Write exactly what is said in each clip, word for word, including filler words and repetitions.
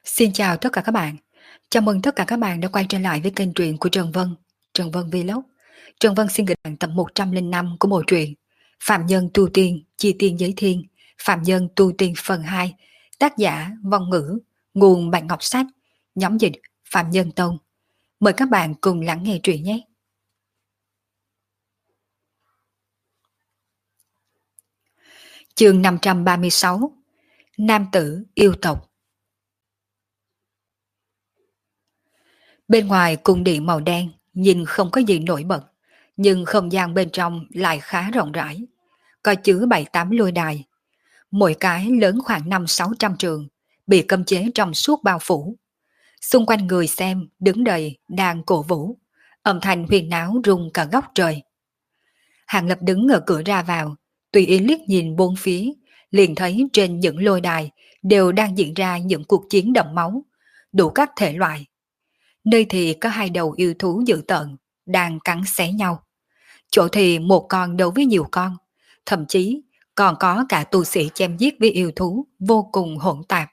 Xin chào tất cả các bạn. Chào mừng tất cả các bạn đã quay trở lại với kênh truyện của Trần Vân, Trần Vân Vlog. Trần Vân xin gửi bạn tập một trăm lẻ năm của bộ truyện Phạm Nhân Tu Tiên, Chi Tiên Giới Thiên, Phạm Nhân Tu Tiên phần hai, tác giả Vong Ngữ, nguồn Bạch Ngọc Sách, nhóm dịch Phạm Nhân Tông. Mời các bạn cùng lắng nghe truyện nhé. Chương năm trăm ba mươi sáu. Nam tử yêu tộc. Bên ngoài cung điện màu đen, nhìn không có gì nổi bật, nhưng không gian bên trong lại khá rộng rãi, có chứa bảy tám lôi đài, mỗi cái lớn khoảng năm sáu trăm trường, bị cấm chế trong suốt bao phủ. Xung quanh người xem đứng đầy đang cổ vũ, âm thanh huyền náo rung cả góc trời. Hàng Lập đứng ở cửa ra vào, tùy ý liếc nhìn bốn phía, liền thấy trên những lôi đài đều đang diễn ra những cuộc chiến đẫm máu, đủ các thể loại. Nơi thì có hai đầu yêu thú dữ tợn, đang cắn xé nhau. Chỗ thì một con đấu với nhiều con, thậm chí còn có cả tu sĩ chém giết với yêu thú vô cùng hỗn tạp.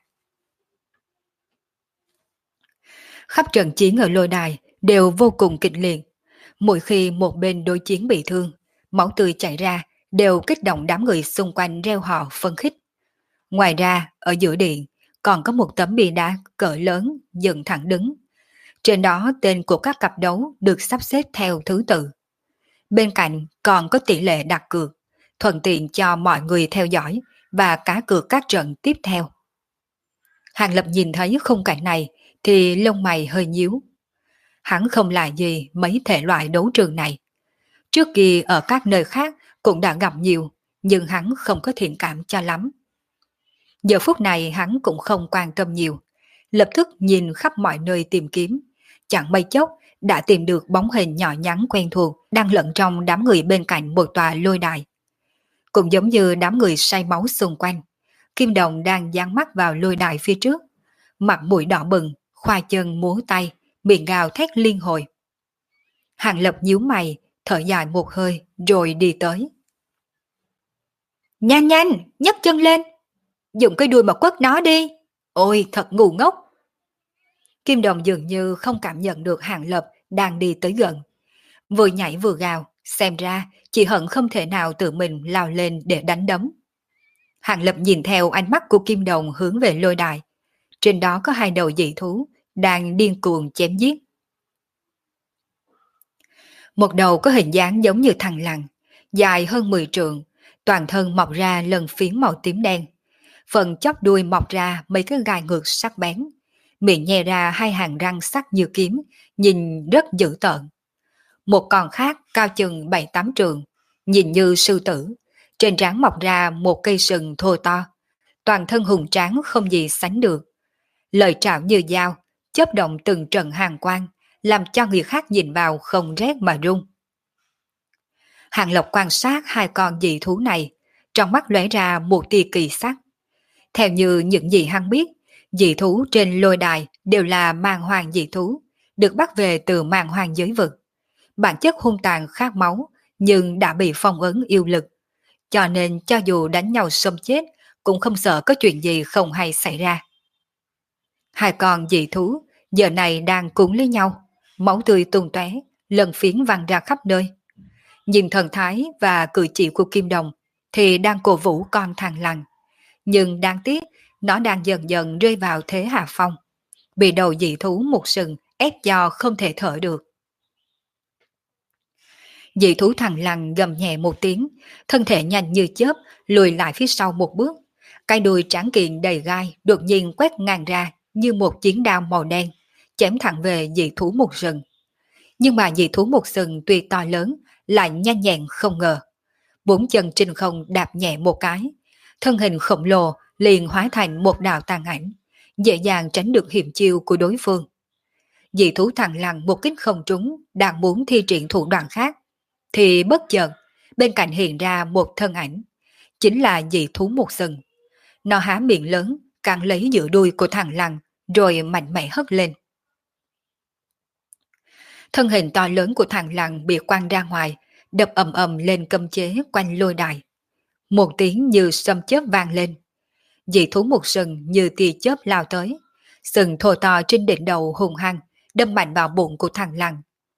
Khắp trận chiến ở lôi đài đều vô cùng kịch liệt. Mỗi khi một bên đối chiến bị thương, máu tươi chảy ra đều kích động đám người xung quanh reo hò phấn khích. Ngoài ra, ở giữa điện còn có một tấm bia đá cỡ lớn dựng thẳng đứng. Trên đó tên của các cặp đấu được sắp xếp theo thứ tự. Bên cạnh còn có tỷ lệ đặt cược, thuận tiện cho mọi người theo dõi và cá cược các trận tiếp theo. Hàng Lập nhìn thấy khung cảnh này thì lông mày hơi nhíu. Hắn không là gì mấy thể loại đấu trường này. Trước kia ở các nơi khác cũng đã gặp nhiều, nhưng hắn không có thiện cảm cho lắm. Giờ phút này hắn cũng không quan tâm nhiều, lập tức nhìn khắp mọi nơi tìm kiếm. Chẳng mấy chốc đã tìm được bóng hình nhỏ nhắn quen thuộc đang lẫn trong đám người bên cạnh một tòa lôi đài. Cũng giống như đám người say máu xung quanh, Kim Đồng đang dán mắt vào lôi đài phía trước, mặt mũi đỏ bừng, khoa chân múa tay, miệng gào thét liên hồi. Hàng Lập nhíu mày, thở dài một hơi rồi đi tới. Nhanh nhanh, nhấc chân lên, dùng cái đuôi mà quất nó đi. Ôi thật ngu ngốc. Kim Đồng dường như không cảm nhận được Hàng Lập đang đi tới gần. Vừa nhảy vừa gào, xem ra chị hận không thể nào tự mình lao lên để đánh đấm. Hàng Lập nhìn theo ánh mắt của Kim Đồng hướng về lôi đài. Trên đó có hai đầu dị thú đang điên cuồng chém giết. Một đầu có hình dáng giống như thằn lằn, dài hơn mười trượng, toàn thân mọc ra lân phiến màu tím đen. Phần chóp đuôi mọc ra mấy cái gai ngược sắc bén, miệng nhè ra hai hàng răng sắc như kiếm, nhìn rất dữ tợn. Một con khác cao chừng bảy tám trượng, nhìn như sư tử, trên trán mọc ra một cây sừng thô to, toàn thân hùng tráng không gì sánh được. Lời trảo như dao, chớp động từng trận hàn quang, làm cho người khác nhìn vào không rét mà run. Hàng Lộc quan sát hai con dị thú này, trong mắt lóe ra một tia kỳ sắc. Theo như những gì hắn biết, dị thú trên lôi đài đều là màn hoàng dị thú, được bắt về từ màn hoàng giới vực. Bản chất hung tàn khát máu, nhưng đã bị phong ấn yêu lực. Cho nên cho dù đánh nhau xông chết, cũng không sợ có chuyện gì không hay xảy ra. Hai con dị thú giờ này đang cuốn lấy nhau, máu tươi tung tóe, lần phiến văng ra khắp nơi. Nhìn thần thái và cử chỉ của Kim Đồng thì đang cổ vũ con thằn lằn. Nhưng đáng tiếc, nó đang dần dần rơi vào thế hạ phong, bị đầu dị thú một sừng ép cho không thể thở được. Dị thú thằn lằn gầm nhẹ một tiếng, thân thể nhanh như chớp lùi lại phía sau một bước. Cái đuôi tráng kiện đầy gai đột nhiên quét ngang ra như một chiến đao màu đen, chém thẳng về dị thú một sừng. Nhưng mà dị thú một sừng tuy to lớn, lại nhanh nhẹn không ngờ. Bốn chân trên không đạp nhẹ một cái, thân hình khổng lồ liền hóa thành một đạo tàn ảnh, dễ dàng tránh được hiểm chiêu của đối phương. Dị thú thằn lằn một kích không trúng, đang muốn thi triển thủ đoạn khác, thì bất chợt bên cạnh hiện ra một thân ảnh, chính là dị thú một sừng. Nó há miệng lớn, cắn lấy giữa đuôi của thằn lằn, rồi mạnh mẽ hất lên. Thân hình to lớn của thằn lằn bị quăng ra ngoài, đập ầm ầm lên cấm chế quanh lôi đài. Một tiếng như sấm chớp vang lên. Dị thú một sừng như tia chớp lao tới, Sừng thô to trên đỉnh đầu hùng hăng, đâm mạnh vào bụng của thằng lằn.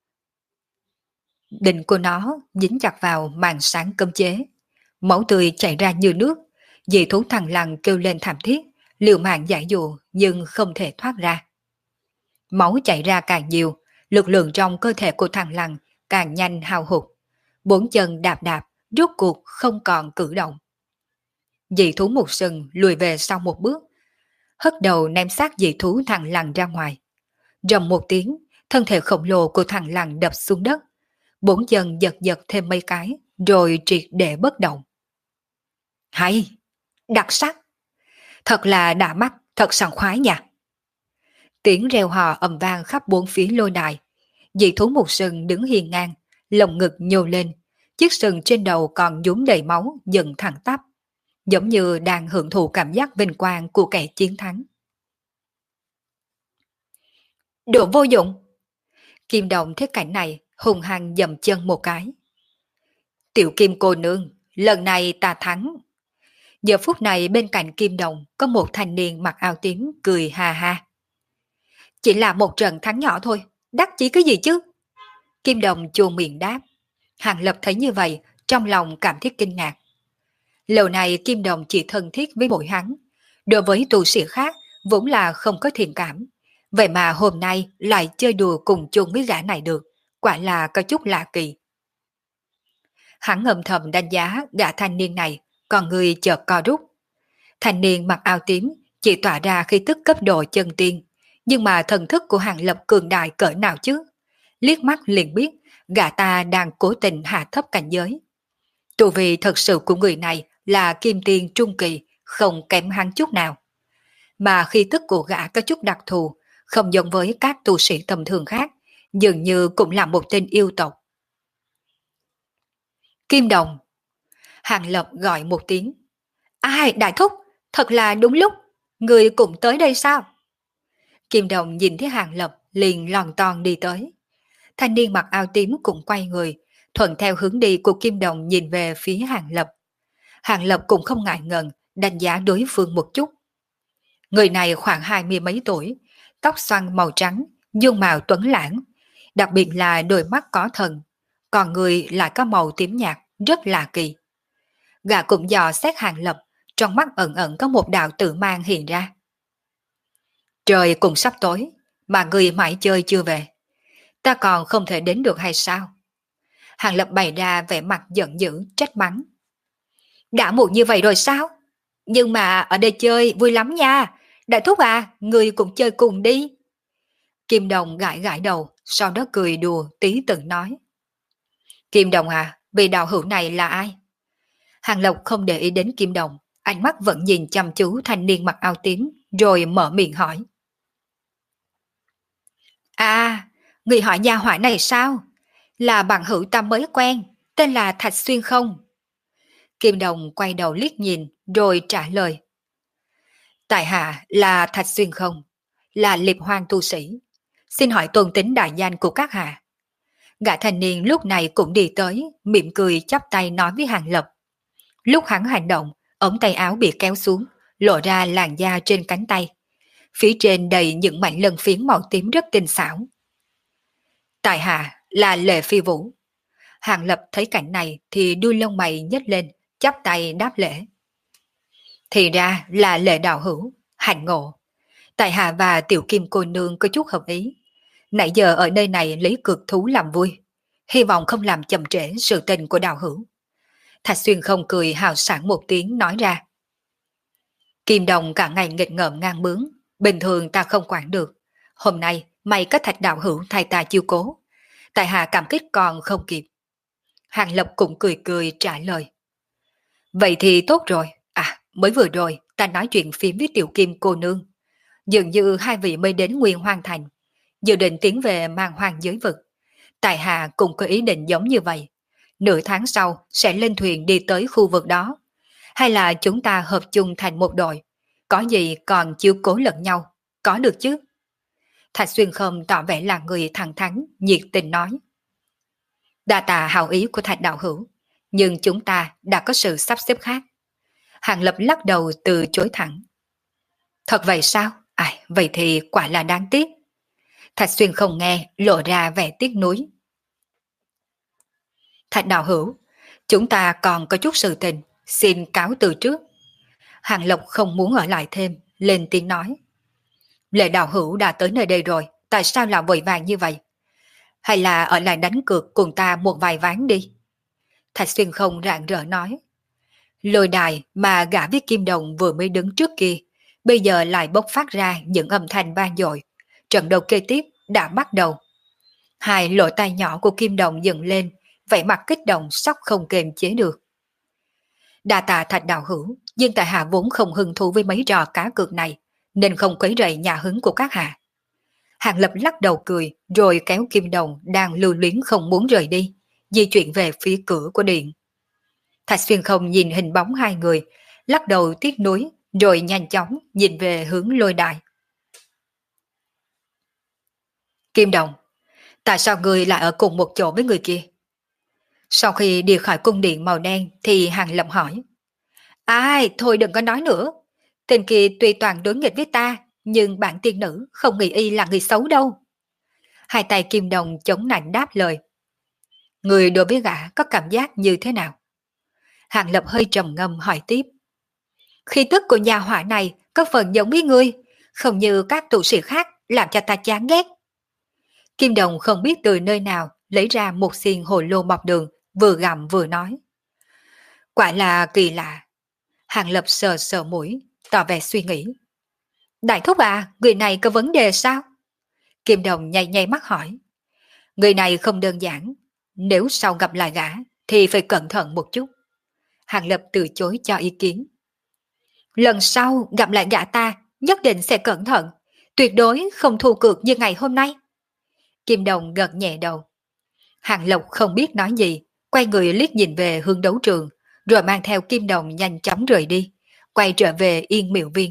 Đỉnh của nó dính chặt vào màn sáng cấm chế. Máu tươi chảy ra như nước, dị thú thằng lằn kêu lên thảm thiết, liều mạng giải dụ nhưng không thể thoát ra. Máu chảy ra càng nhiều, lực lượng trong cơ thể của thằng lằn càng nhanh hao hụt. Bốn chân đạp đạp, rốt cuộc không còn cử động. Dị thú một sừng lùi về sau một bước, hất đầu ném xác dị thú thằng lằn ra ngoài. Rầm một tiếng, thân thể khổng lồ của thằng lằn đập xuống đất. Bốn chân giật giật thêm mấy cái, rồi triệt để bất động. Hay! Đặc sắc! Thật là đã mắt, thật sảng khoái nha! Tiếng reo hò ầm vang khắp bốn phía lôi đài. Dị thú một sừng đứng hiên ngang, lồng ngực nhô lên, chiếc sừng trên đầu còn nhúm đầy máu dựng thẳng tắp, giống như đang hưởng thụ cảm giác vinh quang của kẻ chiến thắng. Đồ vô dụng! Kim Đồng thấy cảnh này, hùng hăng dầm chân một cái. Tiểu Kim cô nương, lần này ta thắng. Giờ phút này bên cạnh Kim Đồng có một thanh niên mặc áo tím cười ha ha. Chỉ là một trận thắng nhỏ thôi, đắc chí cái gì chứ? Kim Đồng chuồn miệng đáp. Hàng Lập thấy như vậy, trong lòng cảm thấy kinh ngạc. Lâu này Kim Đồng chỉ thân thiết với mỗi hắn, đối với tu sĩ khác vốn là không có thiện cảm. Vậy mà hôm nay lại chơi đùa cùng chung với gã này được, quả là có chút lạ kỳ. Hắn âm thầm đánh giá gã thanh niên này, còn người chợt co rút. Thanh niên mặc áo tím chỉ tỏa ra khí tức cấp độ chân tiên, nhưng mà thần thức của Hàng Lập cường đại cỡ nào chứ? Liếc mắt liền biết gã ta đang cố tình hạ thấp cảnh giới. Tu vi thật sự của người này là kim tiên trung kỳ, không kém hắn chút nào. Mà khí tức của gã có chút đặc thù, không giống với các tu sĩ tầm thường khác, dường như cũng là một tên yêu tộc. Kim Đồng! Hàng Lập gọi một tiếng. Ai, đại thúc, thật là đúng lúc, người cũng tới đây sao? Kim Đồng nhìn thấy Hàng Lập liền lòn ton đi tới. Thanh niên mặc áo tím cũng quay người, thuận theo hướng đi của Kim Đồng nhìn về phía Hàng Lập. Hàng Lập cũng không ngại ngần đánh giá đối phương một chút. Người này khoảng hai mươi mấy tuổi, tóc xoăn màu trắng, dung mạo tuấn lãng, đặc biệt là đôi mắt có thần, còn người lại có màu tím nhạt, rất lạ kỳ. Gã cũng dò xét Hàng Lập, trong mắt ẩn ẩn có một đạo tự mang hiện ra. Trời cũng sắp tối, mà người mãi chơi chưa về. Ta còn không thể đến được hay sao? Hàng Lập bày ra vẻ mặt giận dữ, trách mắng. Đã muộn như vậy rồi sao? Nhưng mà ở đây chơi vui lắm nha. Đại thúc à, người cũng chơi cùng đi. Kim Đồng gãi gãi đầu, sau đó cười đùa tí từng nói. Kim Đồng à, vị đạo hữu này là ai? Hàng Lộc không để ý đến Kim Đồng, ánh mắt vẫn nhìn chăm chú thanh niên mặc áo tím, rồi mở miệng hỏi. À, người hỏi nhà hỏa này sao? Là bạn hữu ta mới quen, tên là Thạch Xuyên không? Kim Đồng quay đầu liếc nhìn, rồi trả lời. Tại hạ là Thạch Xuyên không, là liệp hoang tu sĩ. Xin hỏi tôn tính đại danh của các hạ. Gã thanh niên lúc này cũng đi tới, mỉm cười chắp tay nói với Hàng Lập. Lúc hắn hành động, ống tay áo bị kéo xuống, lộ ra làn da trên cánh tay. Phía trên đầy những mảnh lân phiến màu tím rất tinh xảo. Tại hạ là Lệ Phi Vũ. Hàng Lập thấy cảnh này thì đuôi lông mày nhếch lên, chắp tay đáp lễ. Thì ra là Lệ đạo hữu, hạnh ngộ. Tại hạ và Tiểu Kim cô nương có chút hợp ý. Nãy giờ ở nơi này lấy cực thú làm vui, hy vọng không làm chậm trễ sự tình của đạo hữu. Thạch Xuyên không cười hào sảng một tiếng nói ra. Kim Đồng cả ngày nghịch ngợm ngang bướng, bình thường ta không quản được. Hôm nay mày có Thạch đạo hữu thay ta chiêu cố, tại hạ cảm kích còn không kịp. Hàng Lập cũng cười cười trả lời. Vậy thì tốt rồi, à mới vừa rồi ta nói chuyện phím với Tiểu Kim cô nương. Dường như hai vị mới đến Nguyên Hoang Thành, dự định tiến về mang hoang giới vực. Tại hạ cũng có ý định giống như vậy. Nửa tháng sau sẽ lên thuyền đi tới khu vực đó. Hay là chúng ta hợp chung thành một đội, có gì còn chiếu cố lẫn nhau, có được chứ? Thạch Xuyên không tỏ vẻ là người thẳng thắn, nhiệt tình nói. Đa tạ hảo ý của Thạch đạo hữu, nhưng chúng ta đã có sự sắp xếp khác. Hàng Lập lắc đầu từ chối thẳng. Thật vậy sao? Ai, vậy thì quả là đáng tiếc. Thạch Xuyên không nghe, lộ ra vẻ tiếc nuối. Thạch đạo hữu, chúng ta còn có chút sự tình, xin cáo từ trước. Hàng Lộc không muốn ở lại thêm, lên tiếng nói. Lệ đạo hữu đã tới nơi đây rồi, tại sao lại vội vàng như vậy? Hay là ở lại đánh cược cùng ta một vài ván đi? Thạch Xuyên không rạng rỡ nói. Lôi đài mà gã với Kim Đồng vừa mới đứng trước kia, bây giờ lại bốc phát ra những âm thanh vang dội. Trận đấu kế tiếp đã bắt đầu. Hai lỗ tai nhỏ của Kim Đồng dựng lên, vẻ mặt kích động sắp không kềm chế được. Đa tạ Thạch đạo hữu, nhưng tại hạ vốn không hứng thú với mấy trò cá cược này, nên không quấy rầy nhà hứng của các hạ. Hàng Lập lắc đầu cười, rồi kéo Kim Đồng đang lưu luyến không muốn rời đi, di chuyển về phía cửa của điện. Thạch Xuyên không nhìn hình bóng hai người, lắc đầu tiếc nuối, rồi nhanh chóng nhìn về hướng lôi đài. Kim Đồng, tại sao người lại ở cùng một chỗ với người kia? Sau khi đi khỏi cung điện màu đen thì Hàng Lập hỏi. Ai, thôi đừng có nói nữa. Tên kia tuy toàn đối nghịch với ta, nhưng bản tiên nữ không nghĩ y là người xấu đâu. Hai tay Kim Đồng chống nạnh đáp lời. Người đối với gã có cảm giác như thế nào? Hàng Lập hơi trầm ngâm hỏi tiếp. Khí tức của nhà hỏa này có phần giống với ngươi, không như các tu sĩ khác làm cho ta chán ghét. Kim Đồng không biết từ nơi nào lấy ra một xiên hồ lô bọc đường, vừa gặm vừa nói. Quả là kỳ lạ. Hàng Lập sờ sờ mũi, tỏ vẻ suy nghĩ. Đại thúc à, người này có vấn đề sao? Kim Đồng nháy nháy mắt hỏi. Người này không đơn giản, nếu sau gặp lại gã thì phải cẩn thận một chút. Hàng Lập từ chối cho ý kiến. Lần sau gặp lại gã ta nhất định sẽ cẩn thận, tuyệt đối không thua cược như ngày hôm nay. Kim Đồng gật nhẹ đầu. Hàng Lộc không biết nói gì, quay người liếc nhìn về hướng đấu trường, rồi mang theo Kim Đồng nhanh chóng rời đi, quay trở về Yên Miệu Viên.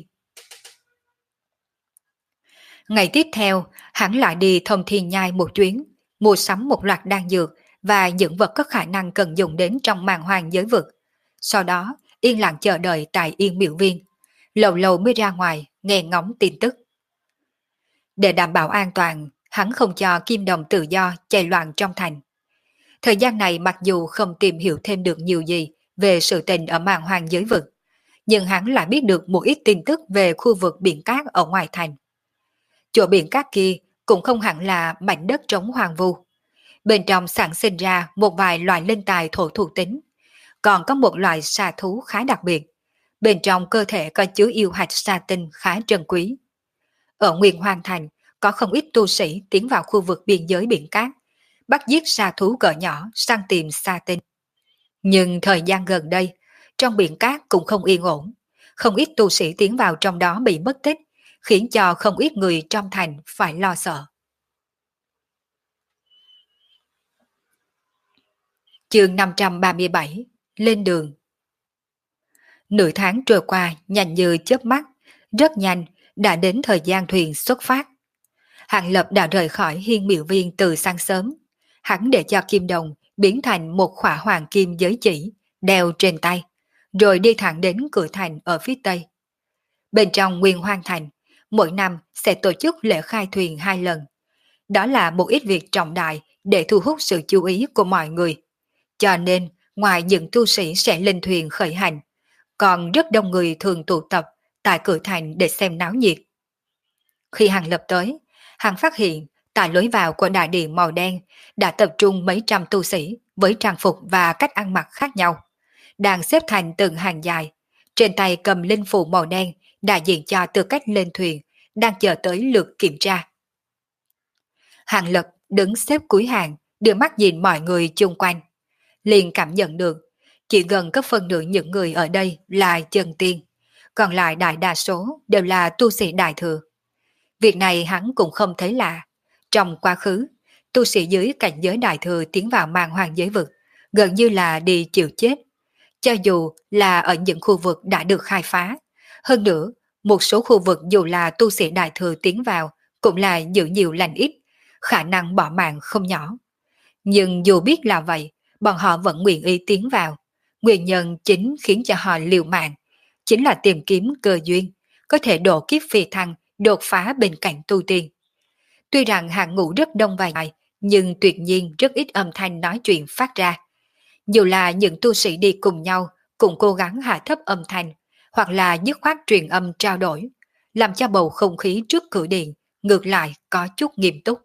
Ngày tiếp theo, hắn lại đi Thông Thiên Nhai một chuyến, mua sắm một loạt đan dược và những vật có khả năng cần dùng đến trong màn hoàng giới vực. Sau đó, yên lặng chờ đợi tại Yên Miệu Viên, lâu lâu mới ra ngoài nghe ngóng tin tức. Để đảm bảo an toàn, hắn không cho Kim Đồng tự do chạy loạn trong thành. Thời gian này mặc dù không tìm hiểu thêm được nhiều gì về sự tình ở màn hoàng giới vực, nhưng hắn lại biết được một ít tin tức về khu vực biển cát ở ngoài thành. Chỗ biển cát kia cũng không hẳn là mảnh đất trống hoang vu. Bên trong sản sinh ra một vài loại linh tài thổ thuộc tính, còn có một loại xà thú khá đặc biệt. Bên trong cơ thể có chứa yêu hạch sa tinh khá trân quý. Ở Nguyên Hoàng Thành có không ít tu sĩ tiến vào khu vực biên giới biển cát, bắt giết sa thú cỡ nhỏ săn tìm sa tinh. Nhưng thời gian gần đây, trong biển cát cũng không yên ổn. Không ít tu sĩ tiến vào trong đó bị mất tích, khiến cho không ít người trong thành phải lo sợ. Chương năm trăm ba mươi bảy, lên đường. Nửa tháng trôi qua nhanh như chớp mắt, rất nhanh đã đến thời gian thuyền xuất phát. Hàng Lập đã rời khỏi Hiên Miệu Viên từ sáng sớm. Hắn để cho Kim Đồng biến thành một khỏa hoàng kim giới chỉ, đeo trên tay, rồi đi thẳng đến cửa thành ở phía tây. Bên trong Nguyên Hoang Thành, mỗi năm sẽ tổ chức lễ khai thuyền hai lần. Đó là một ít việc trọng đại để thu hút sự chú ý của mọi người. Cho nên, ngoài những tu sĩ sẽ lên thuyền khởi hành, còn rất đông người thường tụ tập tại cửa thành để xem náo nhiệt. Khi Hàng Lập tới, hắn phát hiện tại lối vào của đại điện màu đen đã tập trung mấy trăm tu sĩ với trang phục và cách ăn mặc khác nhau, đang xếp thành từng hàng dài, trên tay cầm linh phù màu đen đại diện cho tư cách lên thuyền, đang chờ tới lượt kiểm tra. Hàng Lập đứng xếp cuối hàng, đưa mắt nhìn mọi người chung quanh, liền cảm nhận được chỉ gần có phân nửa những người ở đây là chân tiên, còn lại đại đa số đều là tu sĩ đại thừa. Việc này hắn cũng không thấy lạ. Trong quá khứ, tu sĩ dưới cảnh giới đại thừa tiến vào màn hoàng giới vực, gần như là đi chịu chết. Cho dù là ở những khu vực đã được khai phá, hơn nữa, một số khu vực dù là tu sĩ đại thừa tiến vào, cũng là giữ nhiều lành ít, khả năng bỏ mạng không nhỏ. Nhưng dù biết là vậy, bọn họ vẫn nguyện ý tiến vào. Nguyên nhân chính khiến cho họ liều mạng, chính là tìm kiếm cơ duyên, có thể độ kiếp phi thăng đột phá bên cạnh tu tiên. Tuy rằng hàng ngũ rất đông vài ngày, nhưng tuyệt nhiên rất ít âm thanh nói chuyện phát ra. Dù là những tu sĩ đi cùng nhau, cũng cố gắng hạ thấp âm thanh, hoặc là dứt khoát truyền âm trao đổi, làm cho bầu không khí trước cửa điện ngược lại có chút nghiêm túc.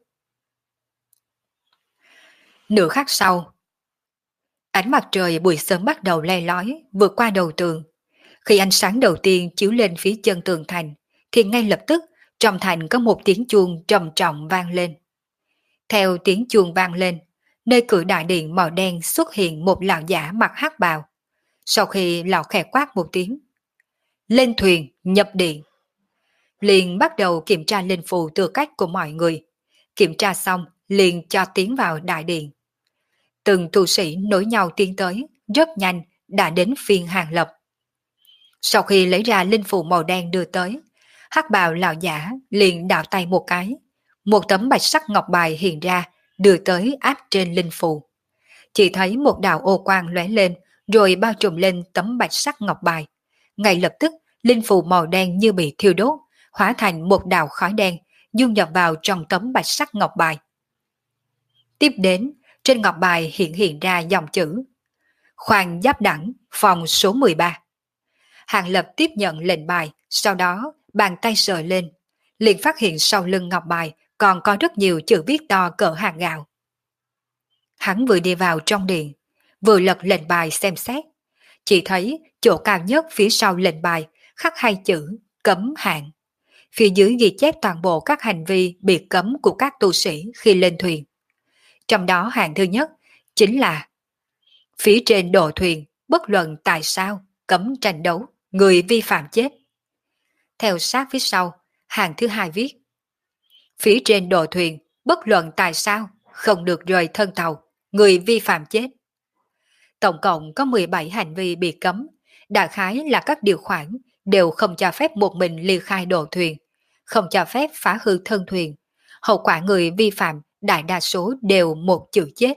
Nửa khắc sau, ánh mặt trời buổi sớm bắt đầu le lói vượt qua đầu tường. Khi ánh sáng đầu tiên chiếu lên phía chân tường thành, thì ngay lập tức trong thành có một tiếng chuông trầm trọng vang lên. Theo tiếng chuông vang lên, nơi cửa đại điện màu đen xuất hiện một lão giả mặc hắc bào. Sau khi lão khẽ quát một tiếng, lên thuyền, nhập điện. Liền bắt đầu kiểm tra linh phù tư cách của mọi người. Kiểm tra xong, liền cho tiến vào đại điện. Từng tu sĩ nối nhau tiến tới, rất nhanh đã đến phiên Hàng Lập. Sau khi lấy ra linh phù màu đen đưa tới, hắc bào lão giả liền đảo tay một cái. Một tấm bạch sắc ngọc bài hiện ra, đưa tới áp trên linh phù. Chỉ thấy một đạo ô quang lóe lên, rồi bao trùm lên tấm bạch sắc ngọc bài. Ngay lập tức, linh phù màu đen như bị thiêu đốt, hóa thành một đạo khói đen, dung nhập vào trong tấm bạch sắc ngọc bài. Tiếp đến, trên ngọc bài hiện hiện ra dòng chữ Khoan Giáp Đẳng, phòng số mười ba. Hàng Lập tiếp nhận lệnh bài, sau đó bàn tay sờ lên, liền phát hiện sau lưng ngọc bài còn có rất nhiều chữ viết to cỡ hạt gạo. Hắn vừa đi vào trong điện, vừa lật lệnh bài xem xét, chỉ thấy chỗ cao nhất phía sau lệnh bài khắc hai chữ cấm hạn. Phía dưới ghi chép toàn bộ các hành vi bị cấm của các tu sĩ khi lên thuyền. Trong đó hạng thứ nhất chính là phía trên độ thuyền bất luận tại sao cấm tranh đấu, người vi phạm chết. Theo sát phía sau, hàng thứ hai viết phía trên độ thuyền bất luận tại sao không được rời thân tàu, người vi phạm chết. Tổng cộng có mười bảy hành vi bị cấm, đại khái là các điều khoản đều không cho phép một mình ly khai độ thuyền, không cho phép phá hư thân thuyền. Hậu quả người vi phạm đại đa số đều một chữ chết.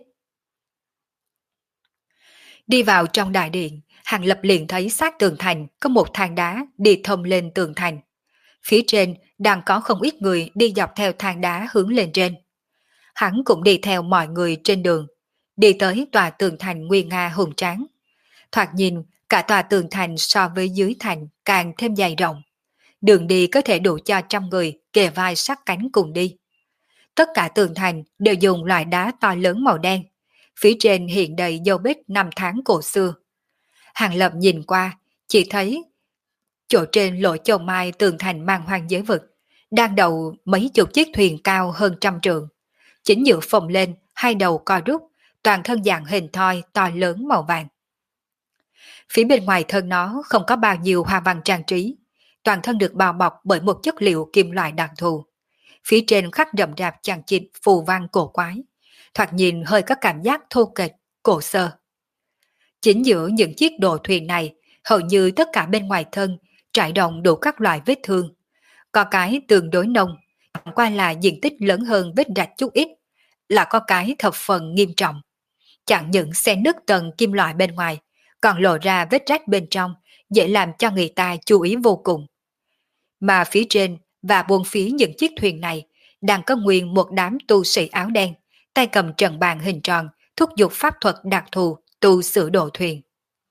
Đi vào trong đại điện, Hàng Lập liền thấy sát tường thành có một thang đá đi thông lên tường thành. Phía trên đang có không ít người đi dọc theo thang đá hướng lên trên. Hắn cũng đi theo mọi người trên đường, đi tới tòa tường thành nguy nga hùng tráng. Thoạt nhìn, cả tòa tường thành so với dưới thành càng thêm dày rộng. Đường đi có thể đủ cho trăm người kề vai sát cánh cùng đi. Tất cả tường thành đều dùng loại đá to lớn màu đen. Phía trên hiện đầy dấu vết năm tháng cổ xưa. Hàng Lập nhìn qua, chỉ thấy chỗ trên lỗ châu mai tường thành mang hoang giới vực, đang đầu mấy chục chiếc thuyền cao hơn trăm trượng. Chính giữa phồng lên, hai đầu co rút, toàn thân dạng hình thoi to lớn màu vàng. Phía bên ngoài thân nó không có bao nhiêu hoa văn trang trí, toàn thân được bao bọc bởi một chất liệu kim loại đặc thù. Phía trên khắc rậm rạp chằng chịt phù văn cổ quái, thoạt nhìn hơi có cảm giác thô kệch, cổ xưa. Chính giữa những chiếc đồ thuyền này, hầu như tất cả bên ngoài thân trải rộng đủ các loại vết thương. Có cái tương đối nông, chẳng qua là diện tích lớn hơn vết rạch chút ít, là có cái thập phần nghiêm trọng. Chẳng những xé nứt tầng kim loại bên ngoài, còn lộ ra vết rách bên trong, dễ làm cho người ta chú ý vô cùng. Mà phía trên và buông phía những chiếc thuyền này, đang có nguyên một đám tu sĩ áo đen, tay cầm trận bàn hình tròn, thúc giục pháp thuật đặc thù tu sửa đồ thuyền.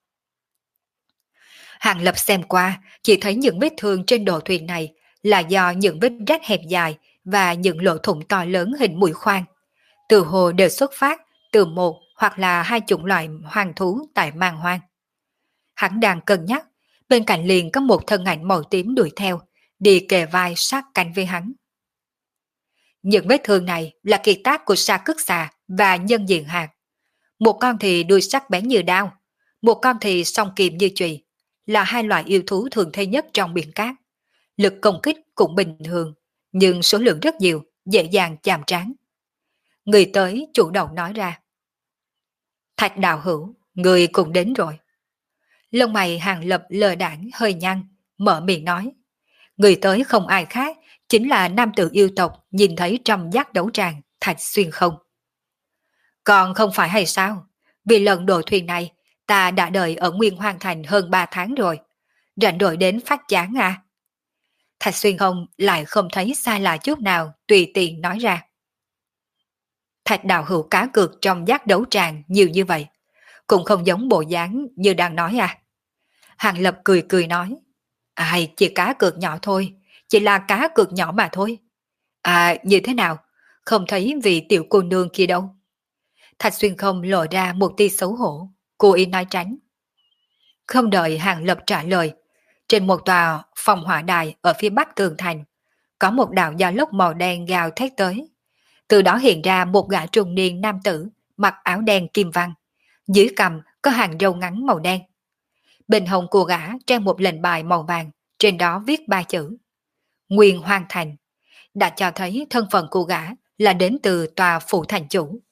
Hàng Lập xem qua, chỉ thấy những vết thương trên đồ thuyền này là do những vết rách hẹp dài và những lỗ thủng to lớn hình mũi khoan. Từ hồ đều xuất phát từ một hoặc là hai chủng loại hoang thú tại man hoang. Hắn đang cân nhắc, bên cạnh liền có một thân ảnh màu tím đuổi theo, đi kề vai sát cánh với hắn. Những vết thương này là kiệt tác của sa cức xà và nhân diện hạt. Một con thì đuôi sắc bén như đao, một con thì song kiềm như chùy, là hai loại yêu thú thường thấy nhất trong biển cát. Lực công kích cũng bình thường, nhưng số lượng rất nhiều, dễ dàng chạm trán. Người tới chủ động nói ra. Thạch đạo hữu, người cũng đến rồi. Lông mày Hàng Lập lờ đãng hơi nhăn, mở miệng nói. Người tới không ai khác, chính là nam tử yêu tộc nhìn thấy trong giác đấu tràng Thạch Xuyên không. Còn không phải hay sao? Vì lần đội thuyền này, ta đã đợi ở Nguyên Hoang Thành hơn ba tháng rồi. Rảnh rỗi đến phát chán à? Thạch Xuyên không lại không thấy sai lạ chút nào, tùy tiện nói ra. Thạch đạo hữu cá cược trong giác đấu tràng nhiều như vậy, cũng không giống bộ dáng như đang nói à. Hàng Lập cười cười nói, ai chỉ cá cược nhỏ thôi, chỉ là cá cược nhỏ mà thôi. À như thế nào, không thấy vị tiểu cô nương kia đâu. Thạch Xuyên không lộ ra một tia xấu hổ, cố ý nói tránh. Không đợi Hàng Lập trả lời, trên một tòa phòng hỏa đài ở phía bắc tường thành, có một đạo gió lốc màu đen gào thét tới. Từ đó hiện ra một gã trung niên nam tử, mặc áo đen kim văn, dưới cằm có hàng râu ngắn màu đen. Bên hông của gã treo một lệnh bài màu vàng, trên đó viết ba chữ Nguyên Hoang Thành, đã cho thấy thân phận của gã là đến từ tòa phủ thành chủ.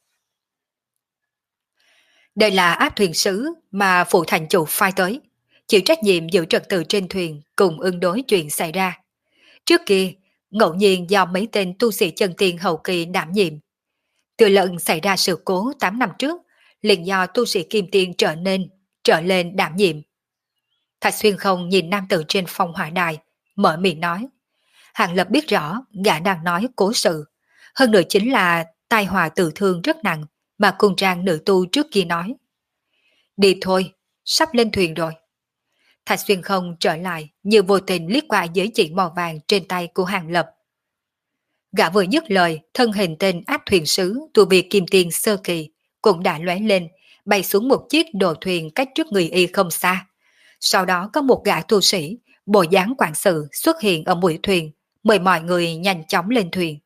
Đây là áp thuyền sứ mà phủ thành chủ phái tới, chịu trách nhiệm giữ trật tự trên thuyền cùng ứng đối chuyện xảy ra. Trước kia, ngẫu nhiên do mấy tên tu sĩ chân tiên hậu kỳ đảm nhiệm. Từ lần xảy ra sự cố tám năm trước, liền do tu sĩ kim tiên trở nên, trở lên đảm nhiệm. Thạch Xuyên không nhìn nam tử trên phong hỏa đài, mở miệng nói. Hàng Lập biết rõ gã đang nói cố sự, hơn nữa chính là tai họa tự thương rất nặng mà cung trang nữ tu trước kia nói. Đi thôi, sắp lên thuyền rồi. Thạch Xuyên không trở lại như vô tình liếc qua giới chỉ màu vàng trên tay của Hàng Lập. Gã vừa dứt lời, thân hình tên áp thuyền sứ tu vi kim tiên sơ kỳ cũng đã lóe lên, bay xuống một chiếc đồ thuyền cách trước người y không xa. Sau đó có một gã tu sĩ, bộ dáng quản sự xuất hiện ở mũi thuyền, mời mọi người nhanh chóng lên thuyền.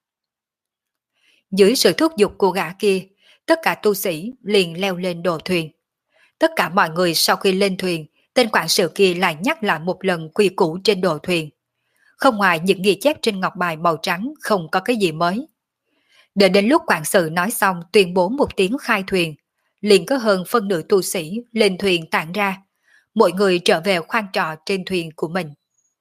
Dưới sự thúc giục của gã kia, tất cả tu sĩ liền leo lên đồ thuyền. Tất cả mọi người sau khi lên thuyền, tên quản sự kia lại nhắc lại một lần quy củ trên đồ thuyền. Không ngoài những ghi chép trên ngọc bài màu trắng không có cái gì mới. Đợi đến lúc quản sự nói xong tuyên bố một tiếng khai thuyền, liền có hơn phân nửa tu sĩ lên thuyền tản ra, mỗi người trở về khoang trọ trên thuyền của mình.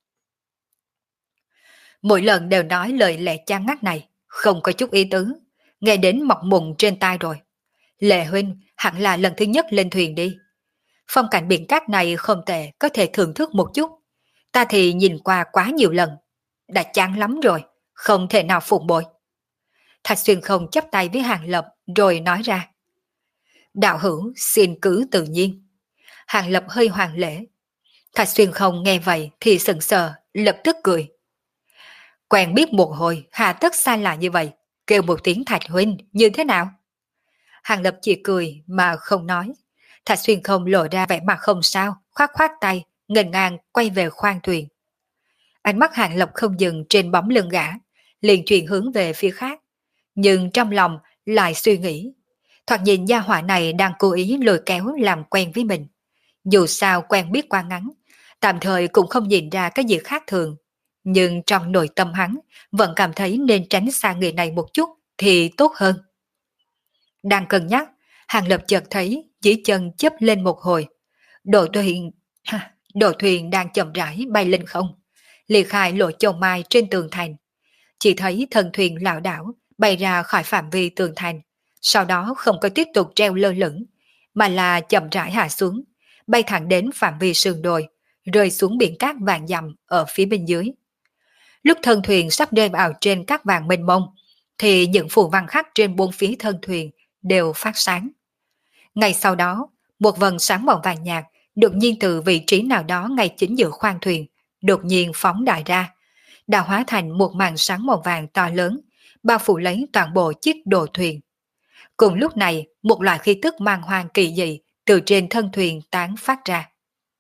Mỗi lần đều nói lời lẽ chán ngắt này, không có chút ý tứ, nghe đến mọc mụn trên tai rồi. Lệ huynh hẳn là lần thứ nhất lên thuyền đi. Phong cảnh biển cát này không tệ, có thể thưởng thức một chút. Ta thì nhìn qua quá nhiều lần, đã chán lắm rồi, không thể nào phục bội. Thạch Xuyên không chắp tay với Hàng Lập rồi nói ra. Đạo hữu xin cứ tự nhiên. Hàng Lập hơi hoàng lễ. Thạch Xuyên không nghe vậy thì sững sờ, lập tức cười. Quen biết một hồi, hà tất xa lạ như vậy, kêu một tiếng Thạch huynh như thế nào? Hàng Lập chỉ cười mà không nói. Thạch Xuyên không lộ ra vẻ mặt không sao, khoát khoát tay, ngần ngang quay về khoang thuyền. Ánh mắt Hàng Lập không dừng trên bóng lưng gã, liền chuyển hướng về phía khác. Nhưng trong lòng lại suy nghĩ, thoạt nhìn gia hỏa này đang cố ý lôi kéo làm quen với mình. Dù sao quen biết qua ngắn, tạm thời cũng không nhìn ra cái gì khác thường. Nhưng trong nội tâm hắn vẫn cảm thấy nên tránh xa người này một chút thì tốt hơn. Đang cân nhắc, Hàng Lập chợt thấy dưới chân chớp lên một hồi. Độ thuyền, độ thuyền đang chậm rãi bay lên không, liệt khai lộ châu mai trên tường thành. Chỉ thấy thân thuyền lảo đảo bay ra khỏi phạm vi tường thành, sau đó không có tiếp tục treo lơ lửng, mà là chậm rãi hạ xuống, bay thẳng đến phạm vi sườn đồi, rơi xuống biển cát vàng dặm ở phía bên dưới. Lúc thân thuyền sắp rơi vào trên cát vàng mênh mông, thì những phù văn khắc trên bốn phía thân thuyền đều phát sáng. Ngay sau đó, một vầng sáng màu vàng nhạt đột nhiên từ vị trí nào đó ngay chính giữa khoang thuyền, đột nhiên phóng đại ra, đã hóa thành một màn sáng màu vàng to lớn, bao phủ lấy toàn bộ chiếc đồ thuyền. Cùng lúc này, một loại khí tức mang hoang kỳ dị từ trên thân thuyền tán phát ra.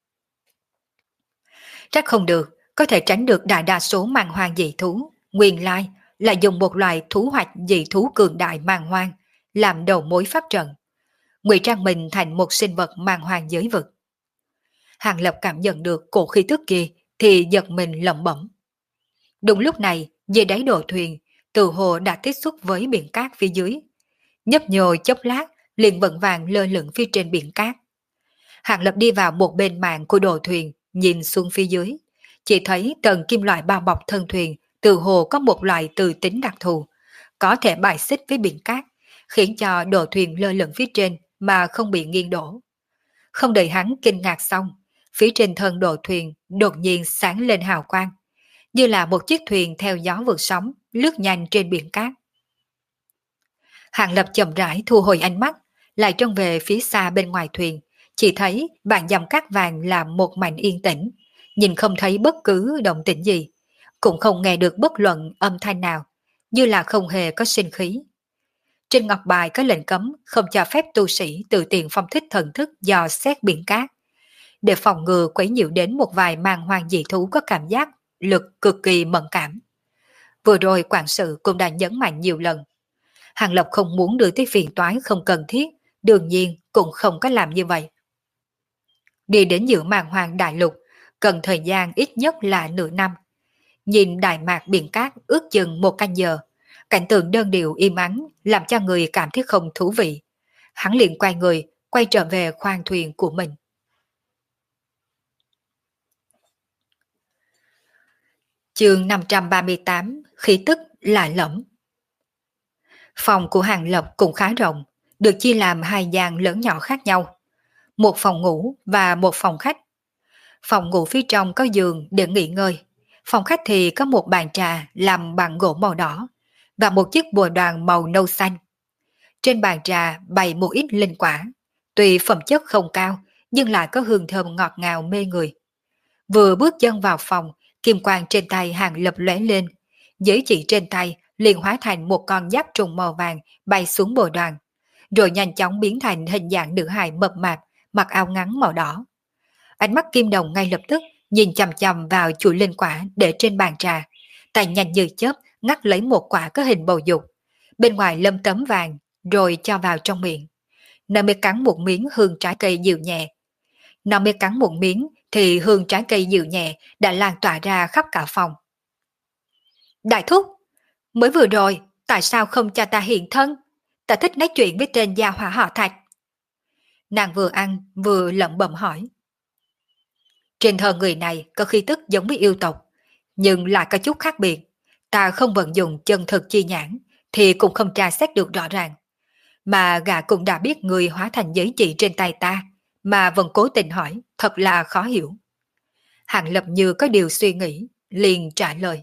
Chắc không được, có thể tránh được đại đa số mang hoang dị thú, nguyên lai là dùng một loại thú hoạch dị thú cường đại mang hoang làm đầu mối pháp trận, ngụy trang mình thành một sinh vật mang hoang giới vực. Hàng Lập cảm nhận được cổ khí tức kia thì giật mình lẩm bẩm. Đúng lúc này, dưới đáy đồ thuyền, từ hồ đã tiếp xúc với biển cát phía dưới. Nhấp nhồi chốc lát, liền vững vàng lơ lửng phía trên biển cát. Hàng Lập đi vào một bên mạn của đồ thuyền, nhìn xuống phía dưới. Chỉ thấy tầng kim loại bao bọc thân thuyền, từ hồ có một loại từ tính đặc thù, có thể bài xích với biển cát, khiến cho đồ thuyền lơ lửng phía trên mà không bị nghiêng đổ. Không đợi hắn kinh ngạc xong, phía trên thân đồ thuyền đột nhiên sáng lên hào quang. như là một chiếc thuyền theo gió vượt sóng, lướt nhanh trên biển cát. Hàng Lập chậm rãi thu hồi ánh mắt, lại trông về phía xa bên ngoài thuyền, chỉ thấy vạn dặm cát vàng là một mảnh yên tĩnh, nhìn không thấy bất cứ động tĩnh gì, cũng không nghe được bất luận âm thanh nào, như là không hề có sinh khí. Trên ngọc bài có lệnh cấm không cho phép tu sĩ tự tiện phong thích thần thức dò xét biển cát, để phòng ngừa quấy nhiễu đến một vài mang hoang dị thú có cảm giác lực cực kỳ mẫn cảm. Vừa rồi quản sự cũng đã nhấn mạnh nhiều lần. Hàng Lập không muốn đưa tới phiền toái không cần thiết, đương nhiên cũng không có làm như vậy. Đi đến giữa màn hoàng đại lục, cần thời gian ít nhất là nửa năm. Nhìn đại mạc biển cát ước chừng một canh giờ, cảnh tượng đơn điệu im ắng làm cho người cảm thấy không thú vị. Hắn liền quay người, quay trở về khoang thuyền của mình. Chương năm trăm ba mươi tám, khí tức lạ lẫm. Phòng của Hàng Lập cũng khá rộng, được chia làm hai gian lớn nhỏ khác nhau. Một phòng ngủ và một phòng khách. Phòng ngủ phía trong có giường để nghỉ ngơi. Phòng khách thì có một bàn trà làm bằng gỗ màu đỏ và một chiếc bồ đoàn màu nâu xanh. Trên bàn trà bày một ít linh quả, tuy phẩm chất không cao nhưng lại có hương thơm ngọt ngào mê người. Vừa bước chân vào phòng, kim quang trên tay Hàng Lập lóe lên, giới chỉ trên tay liền hóa thành một con giáp trùng màu vàng bay xuống bồ đoàn, rồi nhanh chóng biến thành hình dạng nữ hài mập mạp, mặc áo ngắn màu đỏ. Ánh mắt Kim Đồng ngay lập tức nhìn chằm chằm vào chuỗi linh quả để trên bàn trà, tay nhanh như chớp ngắt lấy một quả có hình bầu dục, bên ngoài lâm tấm vàng, rồi cho vào trong miệng. Nó mới cắn một miếng hương trái cây dịu nhẹ. Nó mới cắn một miếng thì hương trái cây dịu nhẹ đã lan tỏa ra khắp cả phòng. Đại thúc, mới vừa rồi, tại sao không cho ta hiện thân? Ta thích nói chuyện với tên gia hỏa họ Thạch. Nàng vừa ăn vừa lẩm bẩm hỏi. Trên thân người này có khí tức giống với yêu tộc, nhưng lại có chút khác biệt. Ta không vận dụng chân thực chi nhãn thì cũng không tra xét được rõ ràng. Mà gã cũng đã biết người hóa thành giới chỉ trên tay ta, mà vẫn cố tình hỏi, thật là khó hiểu. Hàng Lập như có điều suy nghĩ, liền trả lời.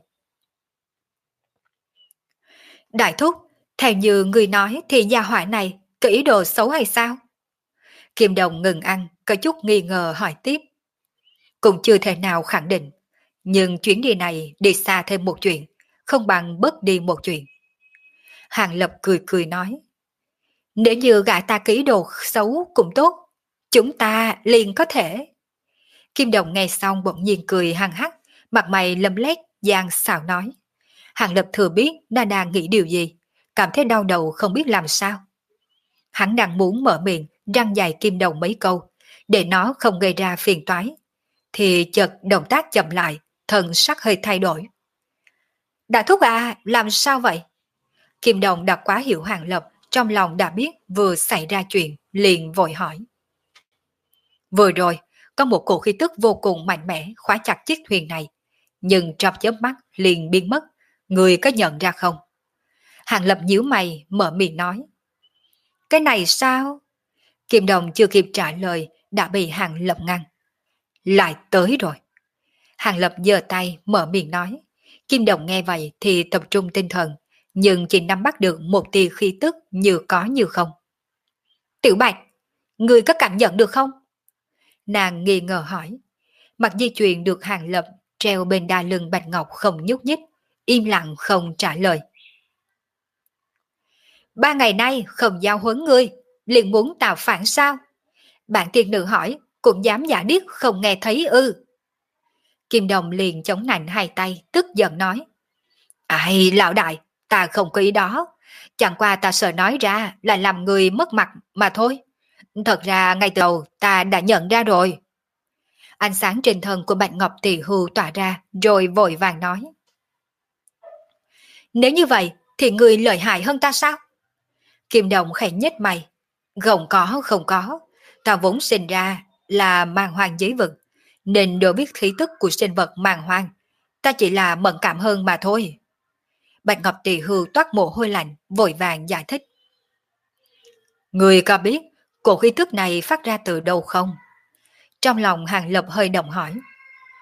Đại thúc, theo như người nói thì gia hỏa này có ý đồ xấu hay sao? Kim Đồng ngừng ăn, có chút nghi ngờ hỏi tiếp. Cũng chưa thể nào khẳng định, nhưng chuyến đi này đi xa thêm một chuyện, không bằng bớt đi một chuyện. Hàng Lập cười cười nói. Nếu như gã ta ký đồ xấu cũng tốt, chúng ta liền có thể. Kim Đồng nghe xong bỗng nhiên cười hăng hắc, mặt mày lấm lét, giang xảo nói. Hàng Lập thừa biết nó đang nghĩ điều gì, cảm thấy đau đầu không biết làm sao. Hắn đang muốn mở miệng răng dạy Kim Đồng mấy câu, để nó không gây ra phiền toái, thì chợt động tác chậm lại, thần sắc hơi thay đổi. Đại thúc à, làm sao vậy? Kim Đồng đã quá hiểu Hàng Lập, trong lòng đã biết vừa xảy ra chuyện, liền vội hỏi. Vừa rồi, có một cổ khí tức vô cùng mạnh mẽ khóa chặt chiếc thuyền này, nhưng trong chớp mắt liền biến mất, người có nhận ra không? Hàng Lập nhíu mày, mở miệng nói. Cái này sao? Kim Đồng chưa kịp trả lời, đã bị Hàng Lập ngăn. Lại tới rồi. Hàng Lập giơ tay, mở miệng nói. Kim Đồng nghe vậy thì tập trung tinh thần, nhưng chỉ nắm bắt được một tia khí tức như có như không. Tiểu Bạch, người có cảm nhận được không? Nàng nghi ngờ hỏi. Mặt di chuyển được Hàng Lập treo bên đai lưng bạch ngọc không nhúc nhích, im lặng không trả lời. Ba ngày nay không giao huấn ngươi, liền muốn tạo phản sao? Bạn tiên nữ hỏi, cũng dám giả điếc không nghe thấy ư? Kim Đồng liền chống nạnh hai tay, tức giận nói. Ai, lão đại, ta không có ý đó. Chẳng qua ta sợ nói ra là làm người mất mặt mà thôi. Thật ra ngay từ đầu ta đã nhận ra rồi. Ánh sáng trên thân của Bạch Ngọc Tỳ Hưu tỏa ra, rồi vội vàng nói. Nếu như vậy, thì người lợi hại hơn ta sao? Kim Đồng khẽ nhếch mày. Không có, không có. Ta vốn sinh ra là màng hoang giới vực, nên đều biết khí tức của sinh vật màng hoang. Ta chỉ là mẫn cảm hơn mà thôi. Bạch Ngọc Tỳ Hưu toát mồ hôi lạnh, vội vàng giải thích. Người có biết cổ khí tức này phát ra từ đâu không? Trong lòng Hàng Lập hơi động hỏi.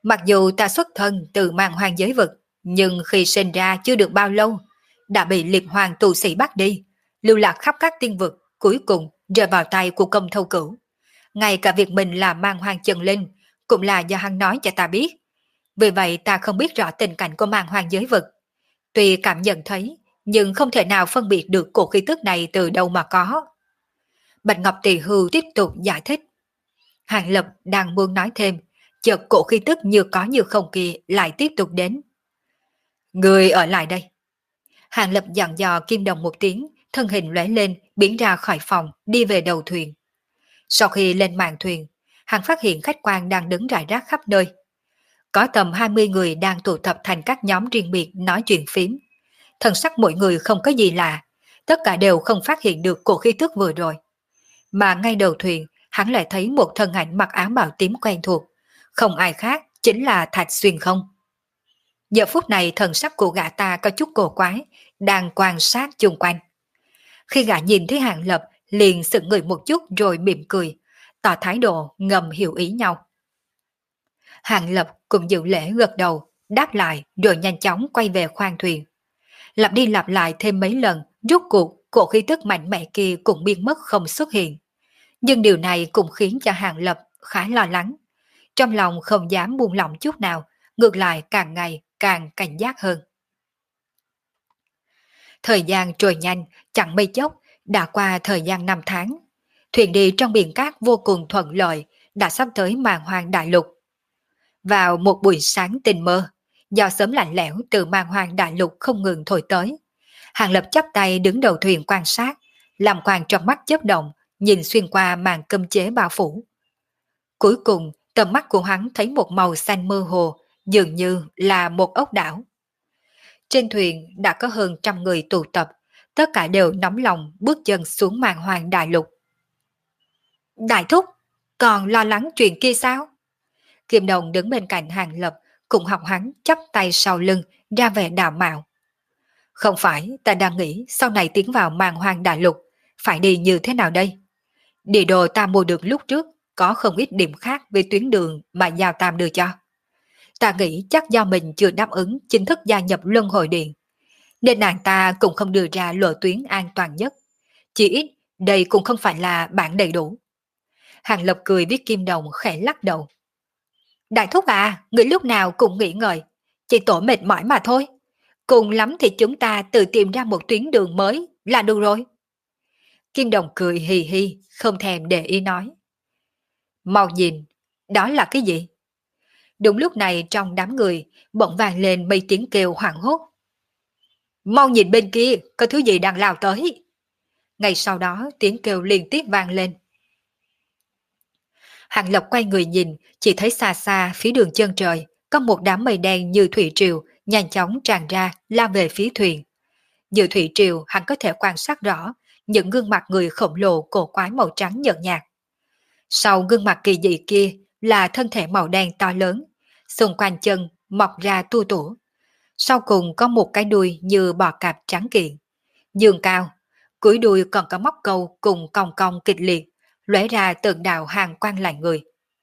Mặc dù ta xuất thân từ mang hoang giới vực, nhưng khi sinh ra chưa được bao lâu, đã bị liệt hoàng tù sĩ bắt đi, lưu lạc khắp các tiên vực, cuối cùng rơi vào tay của công thâu cửu. Ngay cả việc mình là mang hoang chân linh, cũng là do hắn nói cho ta biết. Vì vậy ta không biết rõ tình cảnh của mang hoang giới vực. Tuy cảm nhận thấy, nhưng không thể nào phân biệt được cổ khí tức này từ đâu mà có. Bạch Ngọc Tỳ Hưu tiếp tục giải thích. Hàng Lập đang muốn nói thêm, chợt cổ khí tức như có như không kia lại tiếp tục đến. Người ở lại đây. Hàng Lập dặn dò Kim Đồng một tiếng, thân hình lóe lên, biến ra khỏi phòng, đi về đầu thuyền. Sau khi lên màn thuyền, hắn phát hiện khách quan đang đứng rải rác khắp nơi. Có tầm hai mươi người đang tụ tập thành các nhóm riêng biệt nói chuyện phím. Thần sắc mỗi người không có gì lạ, tất cả đều không phát hiện được cổ khí tức vừa rồi. Mà ngay đầu thuyền, hắn lại thấy một thân ảnh mặc áo bào tím quen thuộc, không ai khác chính là Thạch Xuyên không. Giờ phút này thần sắc của gã ta có chút cổ quái, đang quan sát chung quanh. Khi gã nhìn thấy Hàng Lập, liền sững người một chút rồi mỉm cười, tỏ thái độ ngầm hiểu ý nhau. Hàng Lập cũng dự lễ gật đầu, đáp lại rồi nhanh chóng quay về khoang thuyền. Lặp đi lặp lại thêm mấy lần, rốt cuộc cổ khí tức mạnh mẽ kia cũng biến mất không xuất hiện. Nhưng điều này cũng khiến cho Hàng Lập khá lo lắng. Trong lòng không dám buông lỏng chút nào, ngược lại càng ngày càng cảnh giác hơn. Thời gian trôi nhanh, chẳng mấy chốc, đã qua thời gian năm tháng. Thuyền đi trong biển cát vô cùng thuận lợi, đã sắp tới màn hoang đại lục. Vào một buổi sáng tình mơ, do sớm lạnh lẽo từ màn hoang đại lục không ngừng thổi tới. Hàng Lập chắp tay đứng đầu thuyền quan sát, làm quang trong mắt chớp động, nhìn xuyên qua màn cấm chế bao phủ. Cuối cùng, tầm mắt của hắn thấy một màu xanh mơ hồ, dường như là một ốc đảo. Trên thuyền đã có hơn trăm người tụ tập, tất cả đều nóng lòng bước chân xuống màn hoang đại lục. Đại thúc, còn lo lắng chuyện kia sao? Kim Đồng đứng bên cạnh Hàng Lập, cùng học hắn chắp tay sau lưng, ra vẻ đạo mạo. Không phải, ta đang nghĩ sau này tiến vào màn hoang đại lục, phải đi như thế nào đây? Địa đồ ta mua được lúc trước, có không ít điểm khác về tuyến đường mà Giao Tam đưa cho. Ta nghĩ chắc do mình chưa đáp ứng chính thức gia nhập Luân Hồi Điện, nên nàng ta cũng không đưa ra lộ tuyến an toàn nhất. Chỉ ít, đây cũng không phải là bản đầy đủ. Hàng Lập cười với Kim Đồng khẽ lắc đầu. Đại thúc à, người lúc nào cũng nghỉ ngơi, chỉ tổ mệt mỏi mà thôi. Cùng lắm thì chúng ta tự tìm ra một tuyến đường mới là được rồi. Kim Đồng cười hì hì, không thèm để ý nói. Mau nhìn, đó là cái gì? Đúng lúc này trong đám người bỗng vang lên mấy tiếng kêu hoảng hốt. Mau nhìn bên kia, có thứ gì đang lao tới. Ngay sau đó tiếng kêu liên tiếp vang lên. Hàng Lập quay người nhìn, chỉ thấy xa xa phía đường chân trời có một đám mây đen như thủy triều nhanh chóng tràn ra lao về phía thuyền. Như thủy triều hắn có thể quan sát rõ những gương mặt người khổng lồ cổ quái màu trắng nhợt nhạt. Sau gương mặt kỳ dị kia là thân thể màu đen to lớn, xung quanh chân mọc ra tua tủa. Sau cùng có một cái đuôi như bò cạp trắng kiện. Dương cao, cuối đuôi còn có móc câu cùng cong cong kịch liệt, lóe ra từng đạo hàng quang lại người.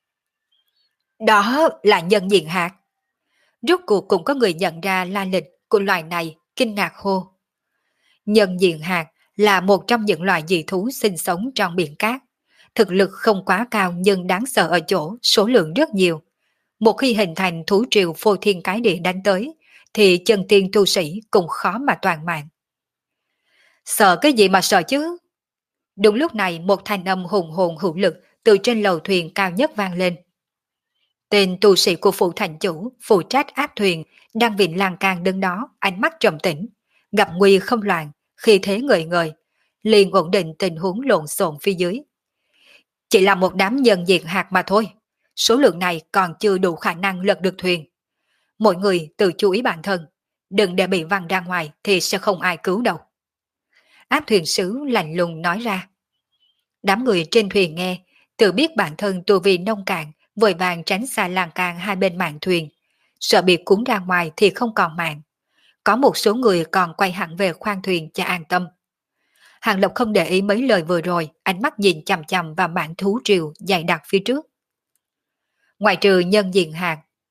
Đó là nhân diện hạt. Rốt cuộc cũng có người nhận ra la lịch của loài này, kinh ngạc hô. Nhân diện hạt là một trong những loài dị thú sinh sống trong biển cát. Thực lực không quá cao nhưng đáng sợ ở chỗ số lượng rất nhiều. Một khi hình thành thú triều phô thiên cái địa đánh tới, thì chân tiên tu sĩ cũng khó mà toàn mạng. Sợ cái gì mà sợ chứ? Đúng lúc này một thanh âm hùng hồn hữu lực từ trên lầu thuyền cao nhất vang lên. Tên tu sĩ của phủ thành chủ phụ trách áp thuyền đang vịn lan can đứng đó, ánh mắt trầm tĩnh, gặp nguy không loạn, khi thế ngời ngời, liền ổn định tình huống lộn xộn phía dưới. Chỉ là một đám nhân diện hạt mà thôi, số lượng này còn chưa đủ khả năng lật được thuyền. Mọi người tự chú ý bản thân, đừng để bị văng ra ngoài thì sẽ không ai cứu đâu. Áp thuyền sứ lạnh lùng nói ra. Đám người trên thuyền nghe, tự biết bản thân tu vi nông cạn, vội vàng tránh xa lan can hai bên mạn thuyền, sợ bị cuốn ra ngoài thì không còn mạng. Có một số người còn quay hẳn về khoang thuyền cho an tâm. Hàng Lập không để ý mấy lời vừa rồi, ánh mắt nhìn chằm chằm vào mảng thú triều dày đặc phía trước. Ngoài trừ nhân diện hạt,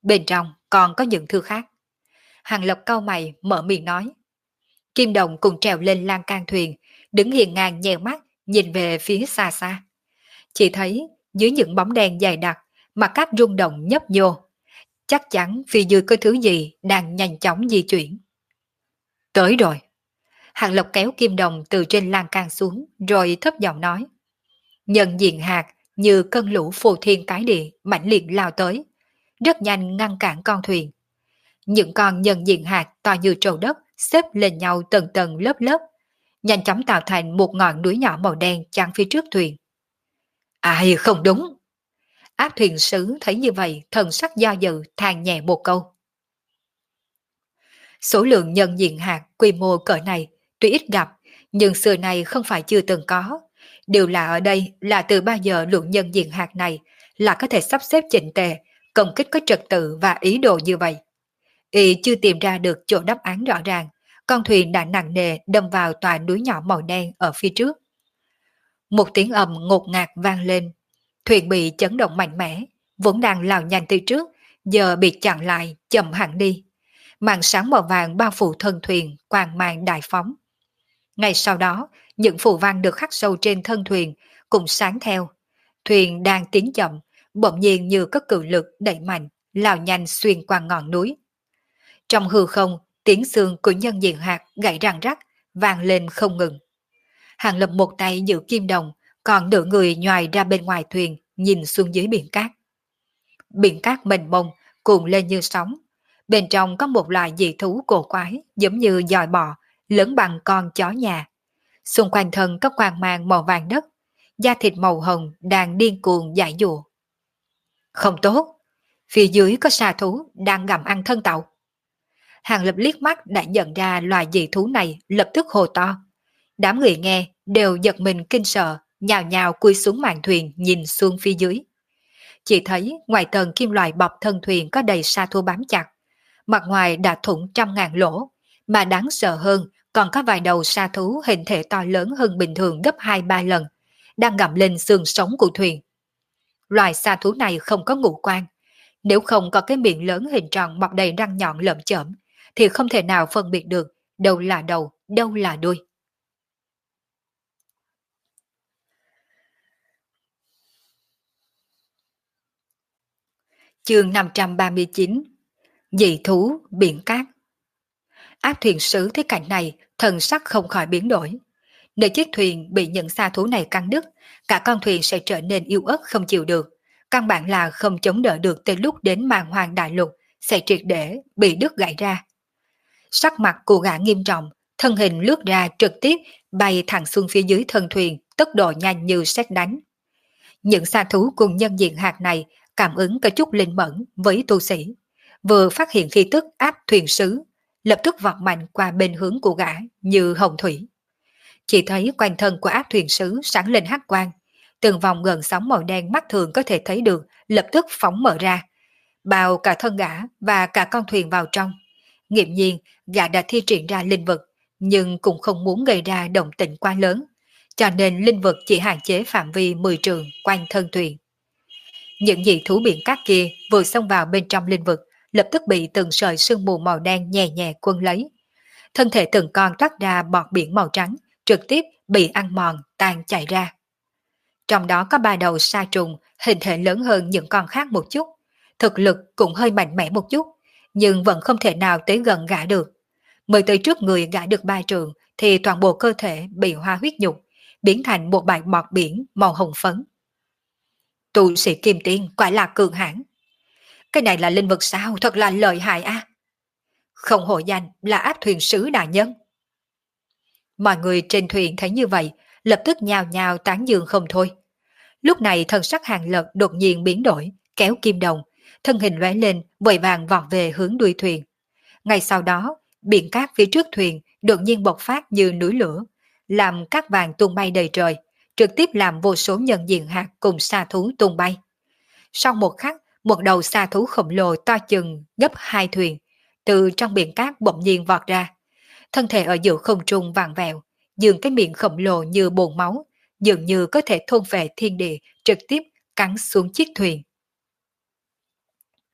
bên trong còn có những thứ khác. Hàng Lập cau mày mở miệng nói. Kim Đồng cùng trèo lên lan can thuyền, đứng hiên ngang nheo mắt, nhìn về phía xa xa. Chỉ thấy dưới những bóng đen dày đặc, mà các rung động nhấp nhô. Chắc chắn phía dưới có thứ gì đang nhanh chóng di chuyển. Tới rồi. Hàng Lập kéo Kim Đồng từ trên lan can xuống, rồi thấp giọng nói. Nhân diện hạt như cơn lũ phù thiên cái địa mãnh liệt lao tới, rất nhanh ngăn cản con thuyền. Những con nhân diện hạt to như trầu đất xếp lên nhau tầng tầng lớp lớp, nhanh chóng tạo thành một ngọn núi nhỏ màu đen chắn phía trước thuyền. Ai không đúng? Áp thuyền sứ thấy như vậy, thần sắc do dự, than nhẹ một câu. Số lượng nhân diện hạt quy mô cỡ này tuy ít gặp, nhưng xưa này không phải chưa từng có. Điều là ở đây là từ bao giờ lượng nhân diện hạt này là có thể sắp xếp chỉnh tề, công kích có trật tự và ý đồ như vậy. Y chưa tìm ra được chỗ đáp án rõ ràng, con thuyền đã nặng nề đâm vào tòa núi nhỏ màu đen ở phía trước. Một tiếng ầm ngột ngạt vang lên, thuyền bị chấn động mạnh mẽ, vốn đang lao nhanh từ trước, giờ bị chặn lại, chậm hẳn đi. Màn sáng màu vàng bao phủ thân thuyền, quang mang đại phóng. Ngay sau đó, những phù văn được khắc sâu trên thân thuyền cũng sáng theo. Thuyền đang tiến chậm, bỗng nhiên như có cự lực đẩy mạnh, lao nhanh xuyên qua ngọn núi. Trong hư không, tiếng xương của nhân diện hạt gãy răng rắc, vang lên không ngừng. Hàng Lập một tay giữ kim đồng, còn nửa người nhoài ra bên ngoài thuyền, nhìn xuống dưới biển cát. Biển cát mênh mông, cuồn lên như sóng. Bên trong có một loài dị thú cổ quái, giống như dòi bò, lớn bằng con chó nhà. Xung quanh thân có quang mang màu vàng đất, da thịt màu hồng đang điên cuồng giải dụa. Không tốt, phía dưới có xà thú đang gặm ăn thân tàu. Hàng Lập liếc mắt đã nhận ra loài dị thú này, lập tức hô to. Đám người nghe đều giật mình kinh sợ, nhào nhào cúi xuống mạn thuyền nhìn xuống phía dưới. Chỉ thấy ngoài tầng kim loại bọc thân thuyền có đầy sa thú bám chặt, mặt ngoài đã thủng trăm ngàn lỗ, mà đáng sợ hơn còn có vài đầu sa thú hình thể to lớn hơn bình thường gấp hai ba lần, đang gặm lên xương sống của thuyền. Loài sa thú này không có ngũ quan, nếu không có cái miệng lớn hình tròn mọc đầy răng nhọn lởm chởm, thì không thể nào phân biệt được đâu là đầu, đâu là đuôi. Chương năm trăm ba mươi chín. Dị thú biển cát. Áp thuyền sứ thấy cảnh này, thần sắc không khỏi biến đổi. Nếu chiếc thuyền bị những sa thú này cắn đứt, cả con thuyền sẽ trở nên yếu ớt không chịu được, căn bản là không chống đỡ được tới lúc đến màn hoàng đại lục sẽ triệt để bị đứt gãy ra. Sắc mặt của gã nghiêm trọng, thân hình lướt ra trực tiếp bay thẳng xuống phía dưới thân thuyền, tốc độ nhanh như sét đánh. Những sa thú cùng nhân diện hạt này cảm ứng có chút linh mẫn với tu sĩ, vừa phát hiện khí tức áp thuyền sứ, lập tức vọt mạnh qua bên hướng của gã như hồng thủy. Chỉ thấy quanh thân của áp thuyền sứ sáng lên hắc quang, từng vòng gợn sóng màu đen mắt thường có thể thấy được lập tức phóng mở ra, bao cả thân gã và cả con thuyền vào trong. Nghiễm nhiên gã đã thi triển ra linh vực, nhưng cũng không muốn gây ra động tĩnh quá lớn, cho nên linh vực chỉ hạn chế phạm vi mười trượng quanh thân thuyền. Những dị thú biển cát kia vừa xông vào bên trong linh vực, lập tức bị từng sợi sương mù màu đen nhẹ nhẹ quân lấy. Thân thể từng con toát ra bọt biển màu trắng, trực tiếp bị ăn mòn, tan chảy ra. Trong đó có ba đầu sa trùng, hình thể lớn hơn những con khác một chút, thực lực cũng hơi mạnh mẽ một chút, nhưng vẫn không thể nào tới gần gã được. Mới tới trước người gã được ba trượng, thì toàn bộ cơ thể bị hóa huyết nhục, biến thành một bãi bọt biển màu hồng phấn. Tu sĩ kim tiên quả là cường hãn. Cái này là linh vực sao, thật là lợi hại a. Không hổ danh là áp thuyền sứ đại nhân. Mọi người trên thuyền thấy như vậy, lập tức nhào nhào tán dương không thôi. Lúc này thân sắc Hàng Lập đột nhiên biến đổi, kéo kim đồng, thân hình lóe lên, vội vàng vọt về hướng đuôi thuyền. Ngay sau đó, biển cát phía trước thuyền đột nhiên bộc phát như núi lửa, làm cát vàng tung bay đầy trời, trực tiếp làm vô số nhân diện hạt cùng sa thú tung bay. Sau một khắc, một đầu sa thú khổng lồ to chừng gấp hai thuyền, từ trong biển cát bỗng nhiên vọt ra. Thân thể ở giữa không trung vàng vẹo, dường cái miệng khổng lồ như bồn máu, dường như có thể thôn vệ thiên địa, trực tiếp cắn xuống chiếc thuyền.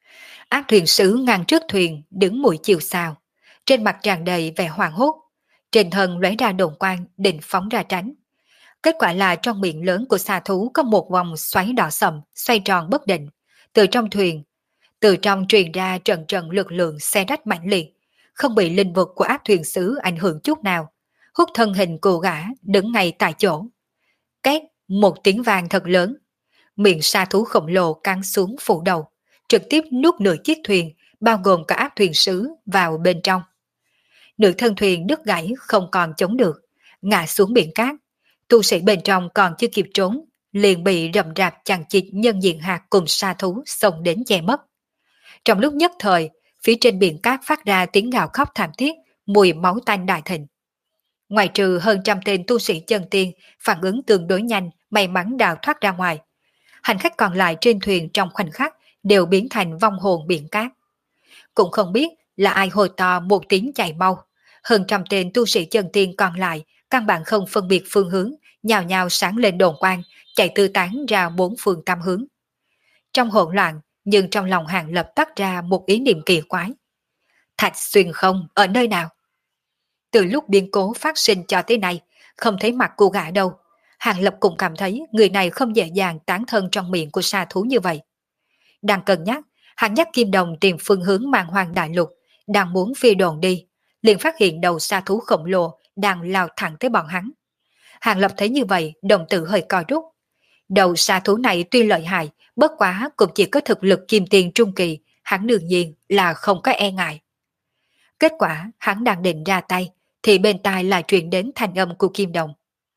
Ác thuyền sứ ngang trước thuyền đứng mũi chiều sao, trên mặt tràn đầy vẻ hoảng hốt, trên thân lóe ra đồn quang định phóng ra tránh. Kết quả là trong miệng lớn của xà thú có một vòng xoáy đỏ sầm xoay tròn bất định, từ trong thuyền, từ trong truyền ra trận trận lực lượng xe rách mạnh liệt, không bị linh vực của ác thuyền sứ ảnh hưởng chút nào, hút thân hình cô gã đứng ngay tại chỗ. Két, một tiếng vang thật lớn, miệng sa thú khổng lồ căng xuống phủ đầu, trực tiếp nuốt nửa chiếc thuyền, bao gồm cả ác thuyền sứ vào bên trong. Nửa thân thuyền đứt gãy không còn chống được, ngã xuống biển cát. Tu sĩ bên trong còn chưa kịp trốn, liền bị rầm rạp chằng chịt nhân diện hạt cùng sa thú xông đến che mất. Trong lúc nhất thời, phía trên biển cát phát ra tiếng gào khóc thảm thiết, mùi máu tanh đại thịnh. Ngoài trừ hơn trăm tên tu sĩ chân tiên phản ứng tương đối nhanh, may mắn đào thoát ra ngoài, hành khách còn lại trên thuyền trong khoảnh khắc đều biến thành vong hồn biển cát. Cũng không biết là ai hồi to một tiếng chạy mau, hơn trăm tên tu sĩ chân tiên còn lại căn bản không phân biệt phương hướng, nhào nhào sáng lên đồn quang, chạy tư tán ra bốn phương tám hướng. Trong hỗn loạn, nhưng trong lòng Hàng Lập tắt ra một ý niệm kỳ quái. Thạch Xuyên Không ở nơi nào? Từ lúc biến cố phát sinh cho tới nay, không thấy mặt cô gã đâu. Hàng Lập cũng cảm thấy người này không dễ dàng tán thân trong miệng của sa thú như vậy. Đang cân nhắc, hắn nhắc Kim Đồng tìm phương hướng mang hoang đại lục, đang muốn phi đồn đi, liền phát hiện đầu sa thú khổng lồ đang lao thẳng tới bọn hắn. Hàng Lập thấy như vậy, đồng tử hơi co rút. Đầu sa thú này tuy lợi hại, bất quá cũng chỉ có thực lực kim tiền trung kỳ, hắn đương nhiên là không có e ngại. Kết quả, hắn đang định ra tay, thì bên tai lại truyền đến thanh âm của Kim Đồng.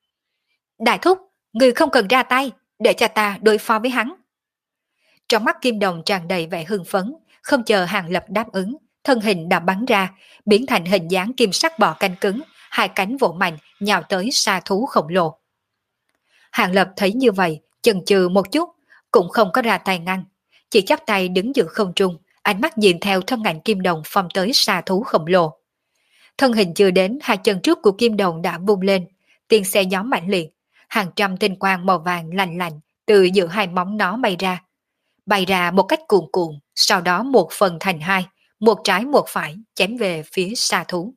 Đại thúc, người không cần ra tay, để cho ta đối phó với hắn. Trong mắt Kim Đồng tràn đầy vẻ hưng phấn, không chờ Hàng Lập đáp ứng, thân hình đã bắn ra, biến thành hình dáng kim sắc bò canh cứng, hai cánh vỗ mạnh nhào tới sa thú khổng lồ. Hàng Lập thấy như vậy, chần chừ một chút, cũng không có ra tay ngăn, chỉ chắp tay đứng giữa không trung, ánh mắt nhìn theo thân ảnh Kim Đồng phong tới sa thú khổng lồ. Thân hình chưa đến, hai chân trước của Kim Đồng đã vung lên, tiền xe gió mạnh liệt, hàng trăm tinh quang màu vàng lạnh lạnh từ giữa hai móng nó bay ra, bay ra một cách cuồn cuộn, sau đó một phần thành hai, một trái một phải chém về phía sa thú.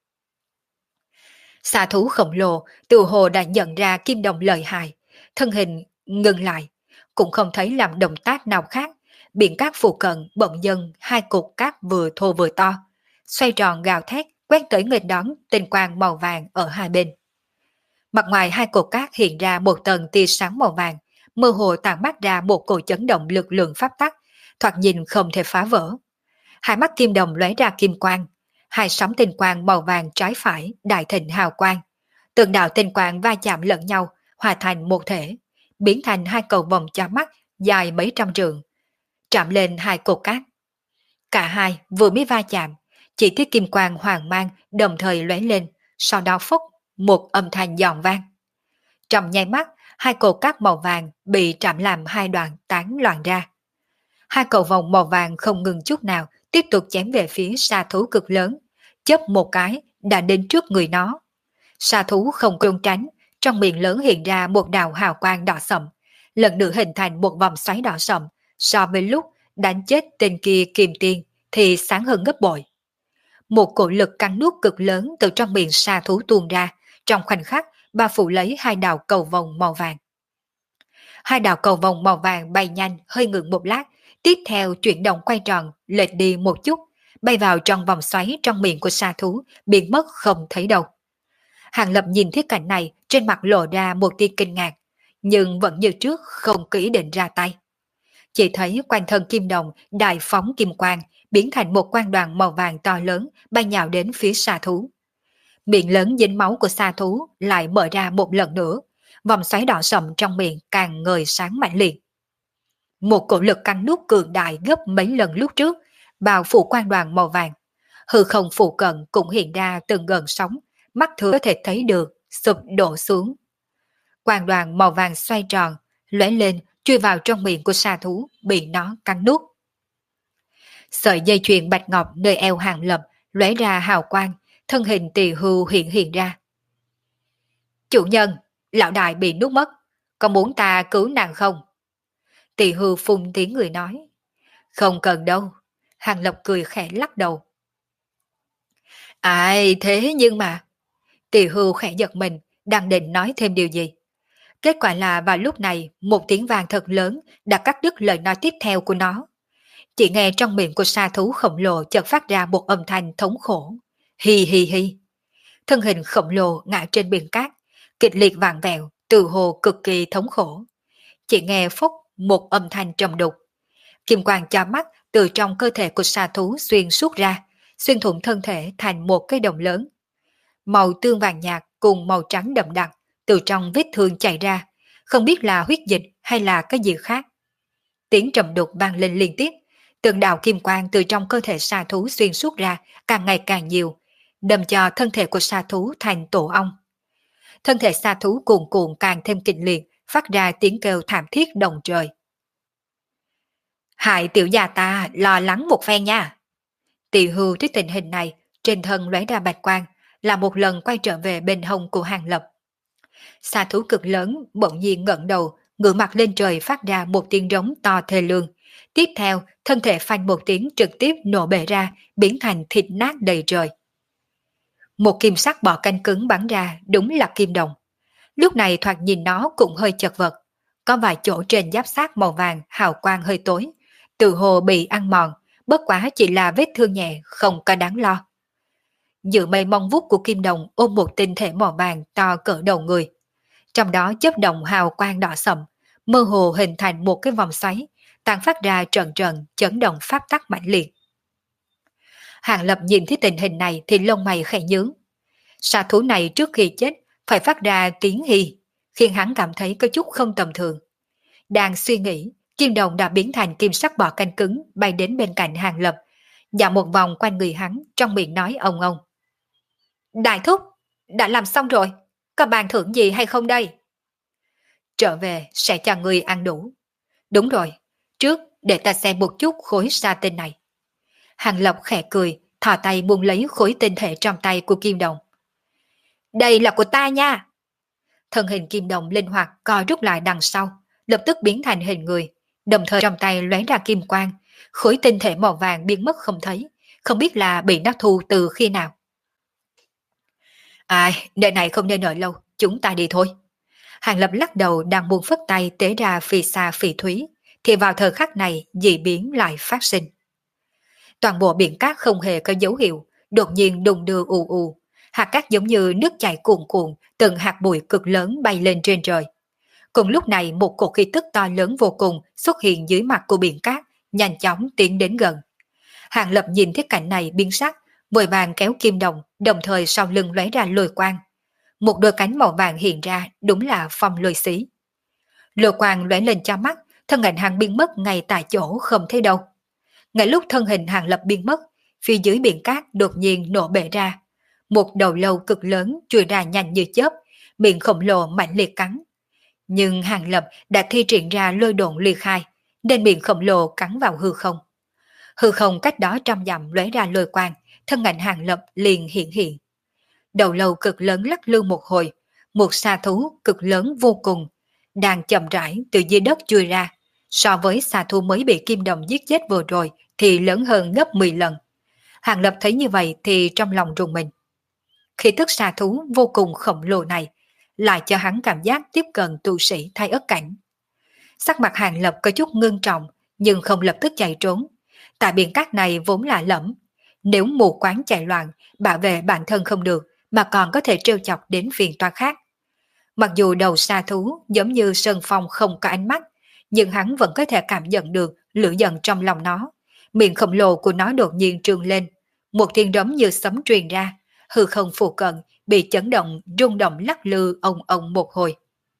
Sa thú khổng lồ từ hồ đã nhận ra Kim Đồng lợi hại, thân hình ngừng lại, cũng không thấy làm động tác nào khác. Biển cát phụ cận bỗng dưng hai cục cát vừa thô vừa to, xoay tròn gào thét quét tới nghênh đón tinh quang màu vàng ở hai bên. Mặt ngoài hai cột cát hiện ra một tầng tia sáng màu vàng, mơ hồ tản mát ra một cổ chấn động lực lượng pháp tắc, thoạt nhìn không thể phá vỡ. Hai mắt Kim Đồng lóe ra kim quang, hai sóng tinh quang màu vàng trái phải đại thịnh hào quang, từng đạo tinh quang va chạm lẫn nhau, hòa thành một thể, biến thành hai cầu vòng chói mắt dài mấy trăm trượng, chạm lên hai cột cát. Cả hai vừa mới va chạm, chỉ thấy kim quang hoàng mang đồng thời lóe lên, sau đó phốc một âm thanh giòn vang. Trong nháy mắt, hai cột cát màu vàng bị chạm làm hai đoạn tán loạn ra. Hai cầu vòng màu vàng không ngừng chút nào, tiếp tục chém về phía sa thú cực lớn, chớp một cái đã đến trước người nó. Sa thú không trốn tránh, trong miệng lớn hiện ra một đạo hào quang đỏ sậm, lần nữa hình thành một vòng xoáy đỏ sậm, so với lúc đánh chết tên kia Kim Tiên thì sáng hơn gấp bội. Một cổ lực cắn nuốt cực lớn từ trong miệng sa thú tuôn ra, trong khoảnh khắc bao phủ lấy hai đạo cầu vồng màu vàng. Hai đạo cầu vồng màu vàng bay nhanh, hơi ngừng một lát, tiếp theo chuyển động quay tròn, lệch đi một chút, bay vào trong vòng xoáy trong miệng của sa thú, biến mất không thấy đâu. Hàng Lập nhìn thấy cảnh này, trên mặt lộ ra một tia kinh ngạc, nhưng vẫn như trước không kỹ định ra tay. Chỉ thấy quanh thân Kim Đồng đại phóng kim quang, biến thành một quang đoàn màu vàng to lớn, bay nhào đến phía sa thú. Miệng lớn dính máu của sa thú lại mở ra một lần nữa, vòng xoáy đỏ sậm trong miệng càng ngời sáng mạnh liệt. Một cổ lực cắn nuốt cường đại gấp mấy lần lúc trước, bao phủ quang đoàn màu vàng. Hư không phụ cận cũng hiện ra từng gần sóng, mắt thường có thể thấy được, sụp đổ xuống. Quang đoàn màu vàng xoay tròn, lóe lên, chui vào trong miệng của sa thú, bị nó cắn nuốt. Sợi dây chuyền bạch ngọc nơi eo Hàng Lập lóe ra hào quang, thân hình Tỳ Hưu hiện hiện ra. Chủ nhân, lão đại bị nuốt mất, có muốn ta cứu nàng không? Tỳ Hưu phun tiếng người nói. Không cần đâu, Hàng Lập cười khẽ lắc đầu. Ai thế nhưng mà... Tỳ hưu khẽ giật mình, đang định nói thêm điều gì. Kết quả là vào lúc này, một tiếng vang thật lớn đã cắt đứt lời nói tiếp theo của nó. Chỉ nghe trong miệng của sa thú khổng lồ chợt phát ra một âm thanh thống khổ. Hi hi hi. Thân hình khổng lồ ngã trên biển cát, kịch liệt vặn vẹo, từ hồ cực kỳ thống khổ. Chỉ nghe phúc một âm thanh trầm đục. Kim quang cho mắt từ trong cơ thể của sa thú xuyên suốt ra, xuyên thủng thân thể thành một cái đồng lớn. Màu tương vàng nhạt cùng màu trắng đậm đặc từ trong vết thương chảy ra, không biết là huyết dịch hay là cái gì khác. Tiếng trầm đục vang lên liên tiếp, từng đạo kim quang từ trong cơ thể sa thú xuyên suốt ra càng ngày càng nhiều, đâm cho thân thể của sa thú thành tổ ong. Thân thể sa thú cuồn cuộn càng thêm kịch liệt, phát ra tiếng kêu thảm thiết động trời. Hại tiểu gia ta lo lắng một phen nha. Tỳ hưu trước tình hình này, trên thân lóe ra bạch quang, là một lần quay trở về bên hông của Hàng Lập. Sa thú cực lớn bỗng nhiên ngẩng đầu, ngửa mặt lên trời phát ra một tiếng rống to thê lương. Tiếp theo, thân thể phanh một tiếng trực tiếp nổ bể ra, biến thành thịt nát đầy trời. Một kim sắc bọ cánh cứng bắn ra, đúng là kim đồng. Lúc này thoạt nhìn nó cũng hơi chật vật. Có vài chỗ trên giáp xác màu vàng hào quang hơi tối, từ hồ bị ăn mòn, bất quá chỉ là vết thương nhẹ, không có đáng lo. Giữa mây mong vút của kim đồng ôm một tinh thể màu vàng to cỡ đầu người. Trong đó chớp động hào quang đỏ sậm, mơ hồ hình thành một cái vòng xoáy, tàn phát ra trận trận chấn động pháp tắc mãnh liệt. Hàng Lập nhìn thấy tình hình này thì lông mày khẽ nhướng. Sa thú này trước khi chết phải phát ra tiếng hì, khiến hắn cảm thấy có chút không tầm thường. Đang suy nghĩ, kim đồng đã biến thành kim sắc bọ cánh cứng bay đến bên cạnh Hàng Lập, dạo một vòng quanh người hắn, trong miệng nói ông ông. Đại thúc, đã làm xong rồi, có bàn thưởng gì hay không đây? Trở về sẽ cho người ăn đủ. Đúng rồi, trước để ta xem một chút khối sa tinh này. Hàng Lập khẽ cười, thò tay buông lấy khối tinh thể trong tay của kim đồng. Đây là của ta nha. Thân hình kim đồng linh hoạt co rút lại đằng sau, lập tức biến thành hình người, đồng thời trong tay lóe ra kim quang, khối tinh thể màu vàng biến mất không thấy, không biết là bị nó thu từ khi nào. Ai, nơi này không nên ở lâu, chúng ta đi thôi. Hàng Lập lắc đầu đang buông phất tay tế ra phì xa phì thúy, thì vào thời khắc này dị biến lại phát sinh. Toàn bộ biển cát không hề có dấu hiệu, đột nhiên đùng đưa ù ù, hạt cát giống như nước chảy cuồn cuộn, từng hạt bụi cực lớn bay lên trên trời. Cùng lúc này một cột khí tức to lớn vô cùng xuất hiện dưới mặt của biển cát, nhanh chóng tiến đến gần. Hàng Lập nhìn thấy cảnh này biến sắc, vội vàng kéo kim đồng, đồng thời sau lưng lóe ra lôi quang. Một đôi cánh màu vàng hiện ra, đúng là phong lôi xí. Lôi quang lóe lên cho mắt, thân ảnh Hàng biến mất ngay tại chỗ không thấy đâu. Ngay lúc thân hình Hàng Lập biến mất, phía dưới biển cát đột nhiên nổ bể ra. Một đầu lâu cực lớn chui ra nhanh như chớp, miệng khổng lồ mạnh liệt cắn. Nhưng Hàng Lập đã thi triển ra lôi độn ly khai, nên miệng khổng lồ cắn vào hư không. Hư không cách đó trăm dặm lóe ra lôi quang, thân ảnh Hàng Lập liền hiện hiện. Đầu lâu cực lớn lắc lư một hồi, một sa thú cực lớn vô cùng, đang chậm rãi từ dưới đất chui ra. So với sa thú mới bị kim đồng giết chết vừa rồi thì lớn hơn gấp mười lần. Hàng Lập thấy như vậy thì trong lòng rùng mình. Khí tức sa thú vô cùng khổng lồ này lại cho hắn cảm giác tiếp cận tu sĩ thay ất cảnh. Sắc mặt Hàng Lập có chút ngưng trọng, nhưng không lập tức chạy trốn. Tại biển cát này vốn là lẫm, nếu mù quáng chạy loạn, bảo vệ bản thân không được, mà còn có thể trêu chọc đến phiền toái khác. Mặc dù đầu sa thú giống như sơn phong không có ánh mắt, nhưng hắn vẫn có thể cảm nhận được lửa giận trong lòng nó. Miệng khổng lồ của nó đột nhiên trương lên, một tiếng rống như sấm truyền ra, hư không phụ cận bị chấn động, rung động lắc lư ông ông một hồi.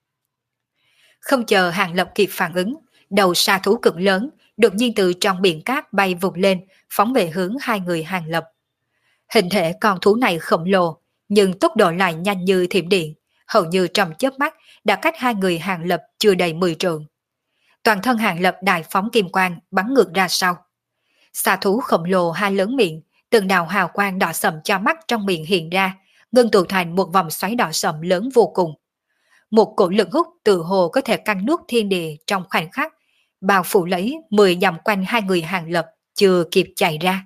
Không chờ Hàng Lập kịp phản ứng, đầu sa thú cực lớn đột nhiên từ trong biển cát bay vụt lên, phóng về hướng hai người Hàng Lập. Hình thể con thú này khổng lồ, nhưng tốc độ lại nhanh như thiểm điện, hầu như trong chớp mắt đã cách hai người Hàng Lập chưa đầy mười trượng. Toàn thân Hàng Lập đại phóng kim quang bắn ngược ra sau. Sa thú khổng lồ hai lớn miệng, từng đạo hào quang đỏ sậm cho mắt trong miệng hiện ra, ngưng tụ thành một vòng xoáy đỏ sậm lớn vô cùng. Một cổ lực hút từ hồ có thể căng nuốt thiên địa trong khoảnh khắc, bao phủ lấy mười dặm quanh hai người Hàng Lập, chưa kịp chạy ra.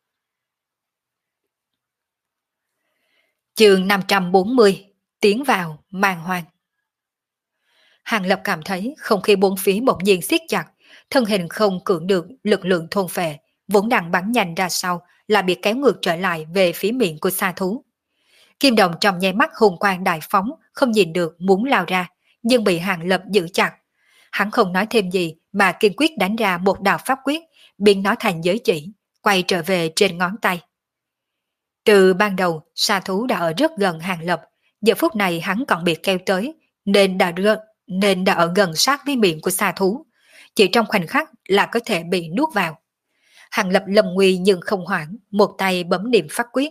Chương năm trăm bốn mươi, tiến vào màn hoang. Hàng Lập cảm thấy không khí bốn phía bỗng nhiên siết chặt, thân hình không cưỡng được lực lượng thôn phệ, vốn đang bắn nhanh ra sau là bị kéo ngược trở lại về phía miệng của sa thú. Kim đồng trong nháy mắt hùng quang đại phóng, không nhìn được muốn lao ra, nhưng bị Hàng Lập giữ chặt. Hắn không nói thêm gì mà kiên quyết đánh ra một đạo pháp quyết, biến nó thành giới chỉ, quay trở về trên ngón tay. Từ ban đầu, sa thú đã ở rất gần Hàng Lập, giờ phút này hắn còn bị kéo tới, nên đã rớt nên đã ở gần sát với miệng của sa thú, chỉ trong khoảnh khắc là có thể bị nuốt vào. Hàng Lập lâm nguy nhưng không hoảng, một tay bấm niệm pháp quyết.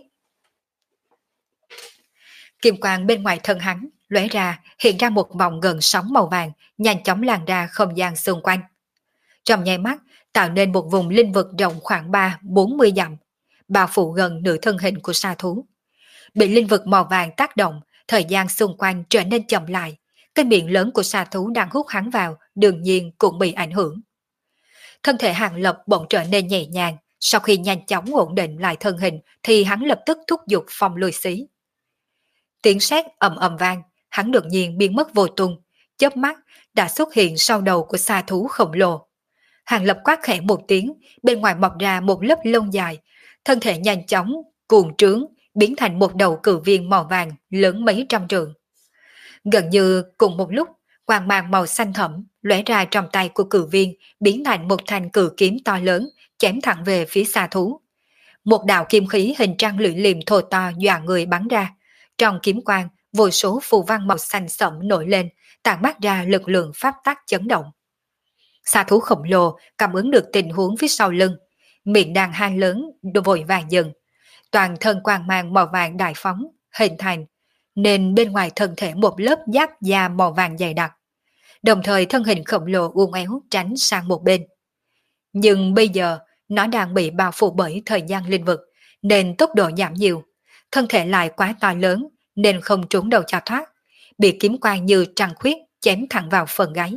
Kim quang bên ngoài thân hắn lóe ra, hiện ra một vòng gần sóng màu vàng, nhanh chóng lan ra không gian xung quanh. Trong nháy mắt, tạo nên một vùng linh vực rộng khoảng ba bốn mươi dặm, bao phủ gần nửa thân hình của sa thú. Bị linh vực màu vàng tác động, thời gian xung quanh trở nên chậm lại. Cái miệng lớn của sa thú đang hút hắn vào, đương nhiên cũng bị ảnh hưởng. Thân thể Hàng Lập bỗng trở nên nhẹ nhàng, sau khi nhanh chóng ổn định lại thân hình thì hắn lập tức thúc giục phong lôi xí. Tiếng sét ầm ầm vang, hắn đột nhiên biến mất vô tung, chớp mắt đã xuất hiện sau đầu của sa thú khổng lồ. Hàng Lập quát khẽ một tiếng, bên ngoài mọc ra một lớp lông dài, thân thể nhanh chóng cuồng trướng, biến thành một đầu cự viên màu vàng lớn mấy trăm trượng. Gần như cùng một lúc, quang mang màu xanh thẫm lóe ra trong tay của cự viên, biến thành một thanh cự kiếm to lớn, chém thẳng về phía sa thú. Một đạo kim khí hình trăng lưỡi liềm thô to dọa người bắn ra. Trong kiếm quang, vô số phù văn màu xanh sẫm nổi lên, tản mát ra lực lượng pháp tắc chấn động. Sa thú khổng lồ cảm ứng được tình huống phía sau lưng, miệng đang hai lớn vội vàng dừng, toàn thân quang mang màu vàng đại phóng hình thành, nên bên ngoài thân thể một lớp giáp da màu vàng dày đặc. Đồng thời thân hình khổng lồ uốn éo tránh sang một bên. Nhưng bây giờ nó đang bị bao phủ bởi thời gian linh vực, nên tốc độ giảm nhiều. Thân thể lại quá to lớn nên không trốn đầu cho thoát, bị kiếm quang như trăng khuyết chém thẳng vào phần gáy.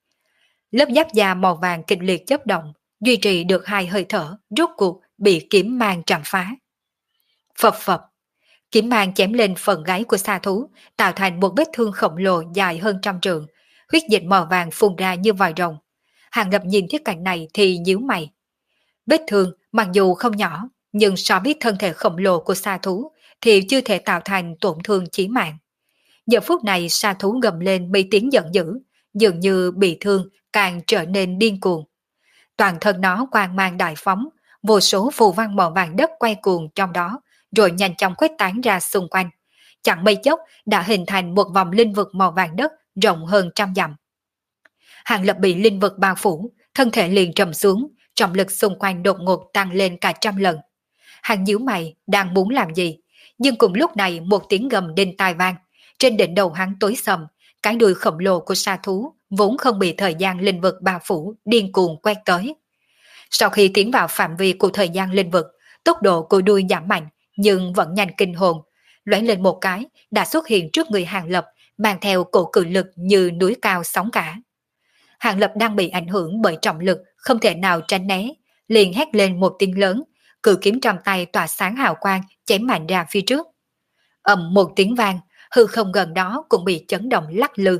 Lớp giáp da màu vàng kịch liệt chớp động, duy trì được hai hơi thở, rốt cuộc bị kiếm mang chạm phá. Phập phập, kiếm mang chém lên phần gáy của sa thú, tạo thành một vết thương khổng lồ dài hơn trăm trượng, huyết dịch màu vàng phun ra như vòi rồng. Hàng Lập nhìn thấy cảnh này thì nhíu mày. Vết thương mặc dù không nhỏ, nhưng so với thân thể khổng lồ của sa thú thì chưa thể tạo thành tổn thương chí mạng. Giờ phút này sa thú gầm lên mấy tiếng giận dữ, dường như bị thương càng trở nên điên cuồng. Toàn thân nó quang mang đại phóng, vô số phù văn màu vàng đất quay cuồng trong đó, rồi nhanh chóng khuếch tán ra xung quanh. Chẳng mấy chốc đã hình thành một vòng linh vực màu vàng đất rộng hơn trăm dặm. Hàng Lập bị linh vực bao phủ, thân thể liền trầm xuống, trọng lực xung quanh đột ngột tăng lên cả trăm lần. Hàng nhíu mày đang muốn làm gì, nhưng cùng lúc này một tiếng gầm đinh tai vang, trên đỉnh đầu hắn tối sầm, cái đuôi khổng lồ của sa thú vốn không bị thời gian linh vực bao phủ điên cuồng quét tới. Sau khi tiến vào phạm vi của thời gian linh vực, tốc độ của đuôi giảm mạnh nhưng vẫn nhanh kinh hồn, loáng lên một cái đã xuất hiện trước người Hàng Lập, mang theo cổ cự lực như núi cao sóng cả. Hàng Lập đang bị ảnh hưởng bởi trọng lực, không thể nào tránh né, liền hét lên một tiếng lớn, cự kiếm trong tay tỏa sáng hào quang chém mạnh ra phía trước. Ầm một tiếng vang, hư không gần đó cũng bị chấn động lắc lư.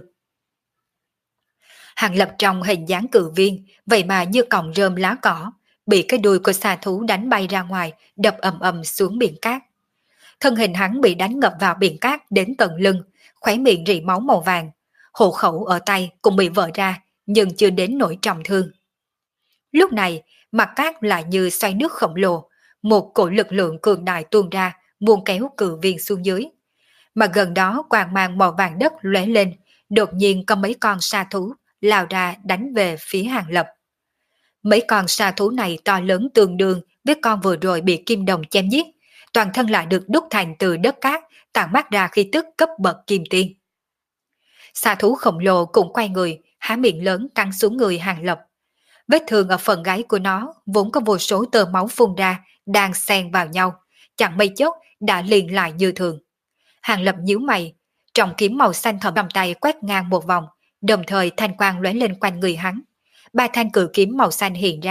Hàng Lập trong hình dáng cự viên, vậy mà như cọng rơm lá cỏ, bị cái đuôi của xà thú đánh bay ra ngoài, đập ầm ầm xuống biển cát. Thân hình hắn bị đánh ngập vào biển cát đến tận lưng, khóe miệng rỉ máu màu vàng, hộ khẩu ở tay cũng bị vỡ ra, nhưng chưa đến nỗi trọng thương. Lúc này, mặt cát lại như xoay nước khổng lồ, một cổ lực lượng cường đại tuôn ra, muốn kéo cự viên xuống dưới. Mà gần đó quang mang màu vàng đất lóe lên, đột nhiên có mấy con sa thú lao ra đánh về phía Hàng Lập. Mấy con sa thú này to lớn tương đương với con vừa rồi bị kim đồng chém giết, toàn thân lại được đúc thành từ đất cát, tản mát ra khí tức cấp bậc kim tiên. Sa thú khổng lồ cũng quay người, há miệng lớn cắn xuống người Hàng Lập. Vết thương ở phần gáy của nó vốn có vô số tơ máu phun ra, đang xen vào nhau, chẳng mấy chốc đã liền lại như thường. Hàng Lập nhíu mày, trọng kiếm màu xanh thẫm trong tay quét ngang một vòng, đồng thời thanh quang lóe lên quanh người hắn. Ba thanh cự kiếm màu xanh hiện ra,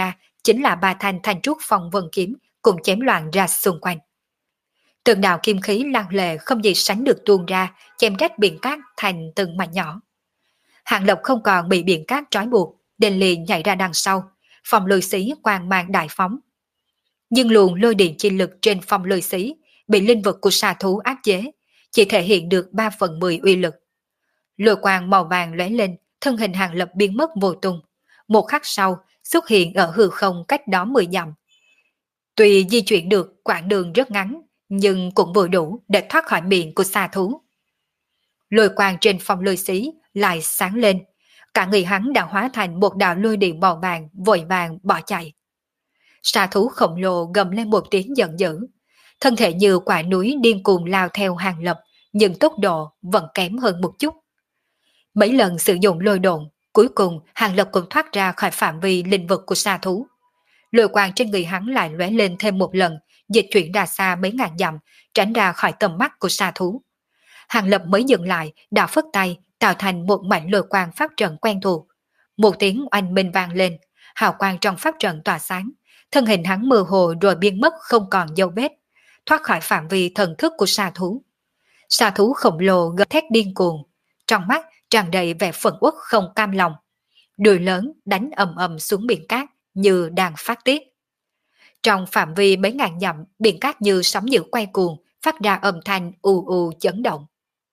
chính là ba thanh thanh trúc phong vân kiếm cùng chém loạn ra xung quanh. Từng đạo kim khí lao lệ không gì sánh được tuôn ra, chém rách biển cát thành từng mảnh nhỏ. Hàng Lập không còn bị biển cát trói buộc, đền liền nhảy ra đằng sau, phòng lôi xí quang mang đại phóng. Nhưng luồng lôi điện chi lực trên phòng lôi xí bị linh vực của xà thú áp chế, chỉ thể hiện được ba phần mười uy lực. Lôi quang màu vàng lóe lên, thân hình Hàng Lập biến mất vô tung. Một khắc sau, xuất hiện ở hư không cách đó mười dặm. Tuy di chuyển được quãng đường rất ngắn, nhưng cũng vừa đủ để thoát khỏi miệng của xà thú. Lôi quang trên phong lôi xí lại sáng lên, cả người hắn đã hóa thành một đạo lôi điện màu vàng vội vàng bỏ chạy. Xà thú khổng lồ gầm lên một tiếng giận dữ, thân thể như quả núi điên cuồng lao theo Hàng Lập, nhưng tốc độ vẫn kém hơn một chút. Mấy lần sử dụng lôi độn, cuối cùng Hàng Lập cũng thoát ra khỏi phạm vi linh vực của xà thú. Lôi quang trên người hắn lại lóe lên thêm một lần, dịch chuyển ra xa mấy ngàn dặm, tránh ra khỏi tầm mắt của xà thú. Hàng Lập mới dừng lại, đã phất tay, tạo thành một mảnh lôi quang pháp trận quen thuộc. Một tiếng oanh minh vang lên, hào quang trong pháp trận tỏa sáng, thân hình hắn mơ hồ rồi biến mất không còn dấu vết, thoát khỏi phạm vi thần thức của xà thú. Xà thú khổng lồ gầm thét điên cuồng, trong mắt tràn đầy vẻ phẫn uất không cam lòng. Đùi lớn đánh ầm ầm xuống biển cát như đang phát tiết. Trong phạm vi mấy ngàn dặm, biển cát như sóng dữ quay cuồng, phát ra âm thanh ù ù chấn động.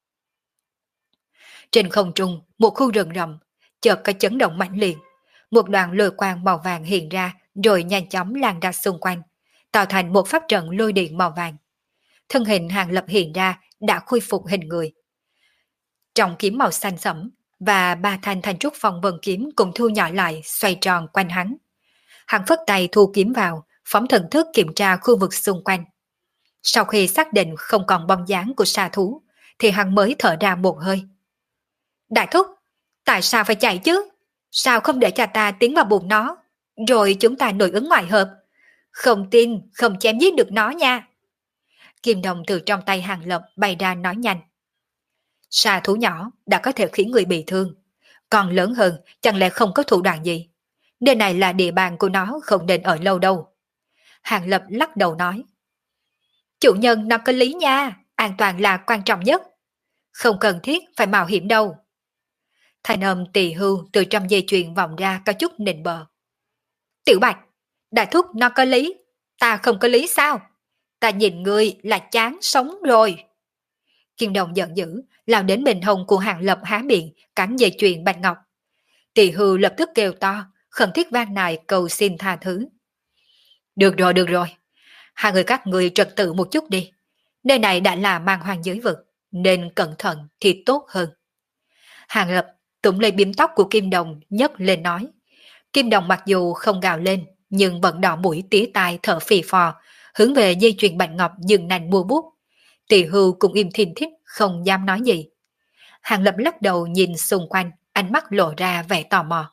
Trên không trung, một khu rừng rậm, chợt có chấn động mãnh liệt, một đoàn lôi quang màu vàng hiện ra, rồi nhanh chóng lan ra xung quanh, tạo thành một pháp trận lôi điện màu vàng. Thân hình Hàng Lập hiện ra đã khôi phục hình người. Trọng kiếm màu xanh sẫm và ba thanh thanh trúc phong vân kiếm cùng thu nhỏ lại, xoay tròn quanh hắn. Hắn phất tay thu kiếm vào, phóng thần thức kiểm tra khu vực xung quanh. Sau khi xác định không còn bóng dáng của xà thú, thì hắn mới thở ra một hơi. Đại thúc, tại sao phải chạy chứ? Sao không để cho ta tiến vào bụng nó, rồi chúng ta nội ứng ngoại hợp? Không tin, không chém giết được nó nha. Kim đồng từ trong tay Hàng Lập bay ra nói nhanh. Xà thú nhỏ đã có thể khiến người bị thương, còn lớn hơn chẳng lẽ không có thủ đoạn gì? Nơi này là địa bàn của nó, không nên ở lâu đâu. Hàng Lập lắc đầu nói. Chủ nhân nó có lý nha, an toàn là quan trọng nhất. Không cần thiết phải mạo hiểm đâu. Thanh âm tỳ hưu từ trong dây chuyền vọng ra có chút nịnh bợ. Tiểu Bạch, đại thúc nó có lý, ta không có lý sao? Ta nhìn ngươi là chán sống rồi. Kim đồng giận dữ, lao đến bên hông của Hàng Lập há miệng, cắn dây chuyền bạch ngọc. Tỳ hưu lập tức kêu to, khẩn thiết van nài cầu xin tha thứ. Được rồi, được rồi. Hai người các người trật tự một chút đi. Nơi này đã là mang hoang giới vực, nên cẩn thận thì tốt hơn. Hàng Lập túm lấy bím tóc của Kim đồng nhấc lên nói. Kim đồng mặc dù không gào lên, nhưng vẫn đỏ mũi tía tai thở phì phò, hướng về dây chuyền bạch ngọc dừng nành mua bút. Tỳ hưu cũng im thìn thích, không dám nói gì. Hàng Lập lắc đầu nhìn xung quanh, ánh mắt lộ ra vẻ tò mò.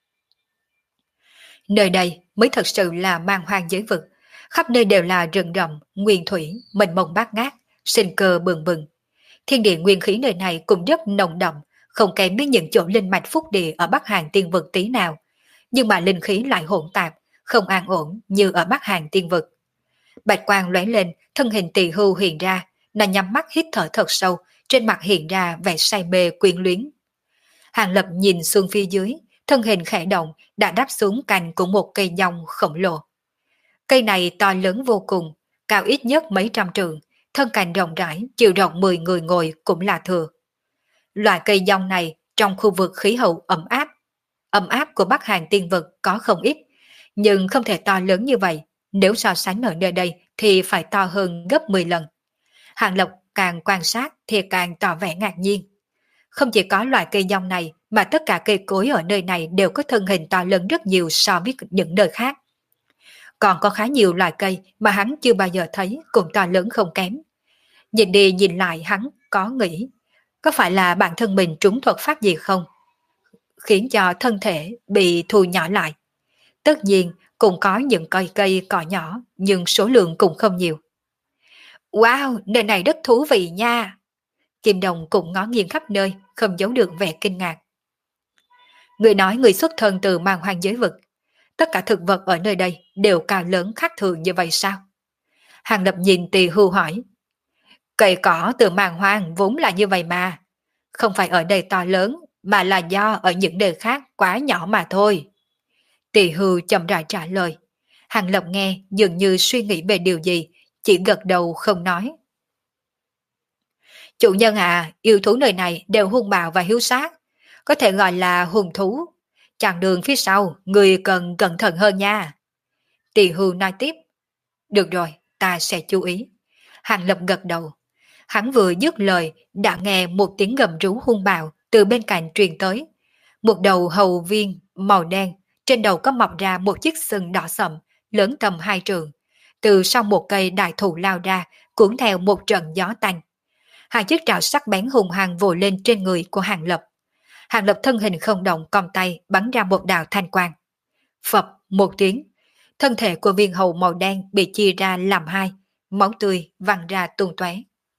Nơi đây mới thật sự là mang hoang giới vực, khắp nơi đều là rừng rậm, nguyên thủy, mênh mông bát ngát, sinh cơ bừng bừng. Thiên địa nguyên khí nơi này cũng rất nồng đậm, không kém với những chỗ linh mạch phúc địa ở Bắc Hàn Tiên Vực tí nào, nhưng mà linh khí lại hỗn tạp, không an ổn như ở Bắc Hàn Tiên Vực. Bạch quang lóe lên, thân hình tỳ hưu hiện ra, nó nhắm mắt hít thở thật sâu, trên mặt hiện ra vẻ say mê quyến luyến. Hàng Lập nhìn xuống phía dưới, thân hình khẽ động đã đáp xuống cành của một cây dòng khổng lồ. Cây này to lớn vô cùng, cao ít nhất mấy trăm trượng, thân cành rộng rãi, chiều rộng mười người ngồi cũng là thừa. Loại cây dòng này trong khu vực khí hậu ẩm áp, ẩm áp của Bắc Hàn Tiên Vực có không ít, nhưng không thể to lớn như vậy, nếu so sánh ở nơi đây thì phải to hơn gấp mười lần. Hàng Lập càng quan sát thì càng tỏ vẻ ngạc nhiên. Không chỉ có loại cây dòng này mà tất cả cây cối ở nơi này đều có thân hình to lớn rất nhiều so với những nơi khác. Còn có khá nhiều loại cây mà hắn chưa bao giờ thấy cũng to lớn không kém. Nhìn đi nhìn lại hắn có nghĩ, có phải là bản thân mình trúng thuật pháp gì không? Khiến cho thân thể bị thu nhỏ lại. Tất nhiên cũng có những cây cây cỏ nhỏ nhưng số lượng cũng không nhiều. Wow, nơi này rất thú vị nha! Kim đồng cũng ngó nghiêng khắp nơi, không giấu được vẻ kinh ngạc. Người nói người xuất thân từ mang hoang giới vực. tất cả thực vật ở nơi đây đều cao lớn khác thường như vậy sao? Hàng Lập nhìn Tỳ Hưu hỏi. Cây cỏ từ màng hoang vốn là như vậy mà. Không phải ở đây to lớn, mà là do ở những nơi khác quá nhỏ mà thôi. Tỳ Hưu chậm rãi trả lời. Hàng Lập nghe dường như suy nghĩ về điều gì, chỉ gật đầu không nói. Chủ nhân à, yêu thú nơi này đều hung bạo và hiếu sát, có thể gọi là hung thú. Chặng đường phía sau, người cần cẩn thận hơn nha. Tỳ Hưu nói tiếp. Được rồi, ta sẽ chú ý. Hàng Lập gật đầu. Hắn vừa dứt lời, đã nghe một tiếng gầm rú hung bạo từ bên cạnh truyền tới. Một đầu hầu viên màu đen, trên đầu có mọc ra một chiếc sừng đỏ sậm, lớn tầm hai trượng. Từ sau một cây đại thụ lao ra, cuốn theo một trận gió tanh. Hai chiếc trảo sắc bén hùng hăng vồ lên trên người của Hàng Lập. Hàng Lập thân hình không động, cong tay bắn ra một đạo thanh quang. Phập một tiếng, thân thể của viên hầu màu đen bị chia ra làm hai, máu tươi văng ra tung tóe.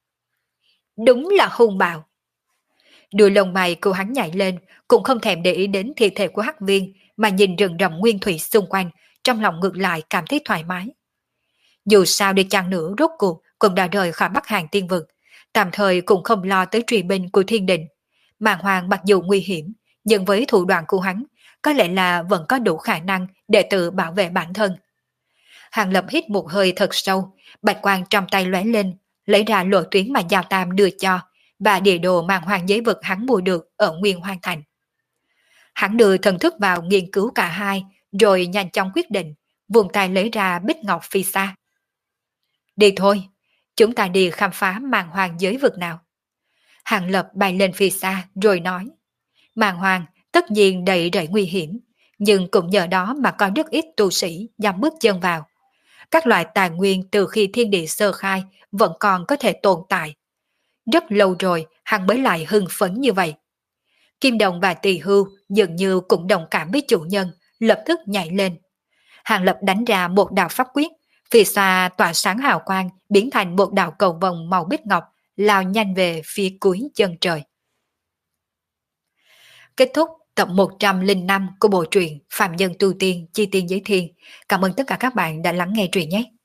Đúng là hung bạo. Đuôi lông mày của hắn nhảy lên, cũng không thèm để ý đến thi thể của hắc viên, mà nhìn rừng rậm nguyên thủy xung quanh, trong lòng ngược lại cảm thấy thoải mái. Dù sao đi chăng nữa, rốt cuộc cũng đã rời khỏi Bắc Hàng Tiên Vực, tạm thời cũng không lo tới truy binh của thiên đình. Màng Hoàng mặc dù nguy hiểm, nhưng với thủ đoạn của hắn, có lẽ là vẫn có đủ khả năng để tự bảo vệ bản thân. Hàng Lập hít một hơi thật sâu, bạch quang trong tay lóe lên, lấy ra lộ tuyến mà Giao Tam đưa cho, và địa đồ Màng Hoàng giới vực hắn mua được ở Nguyên Hoang Thành. Hắn đưa thần thức vào nghiên cứu cả hai, rồi nhanh chóng quyết định, vùng tay lấy ra bích ngọc phi sa. Đi thôi, chúng ta đi khám phá Màng Hoàng giới vực nào. Hàng Lập bay lên phi xa rồi nói, Màng Hoàng tất nhiên đầy rẫy nguy hiểm, nhưng cũng nhờ đó mà có rất ít tu sĩ dám bước chân vào. Các loại tài nguyên từ khi thiên địa sơ khai vẫn còn có thể tồn tại. Rất lâu rồi hắn mới lại hưng phấn như vậy. Kim Đồng và Tỳ Hưu dường như cũng đồng cảm với chủ nhân, lập tức nhảy lên. Hàng Lập đánh ra một đạo pháp quyết, phía xa tỏa sáng hào quang biến thành một đạo cầu vồng màu bích ngọc, lao nhanh về phía cuối chân trời. Kết thúc tập một trăm lẻ năm của bộ truyện Phàm Nhân Tu Tiên Chi Tiên Giới Thiên. Cảm ơn tất cả các bạn đã lắng nghe truyện nhé.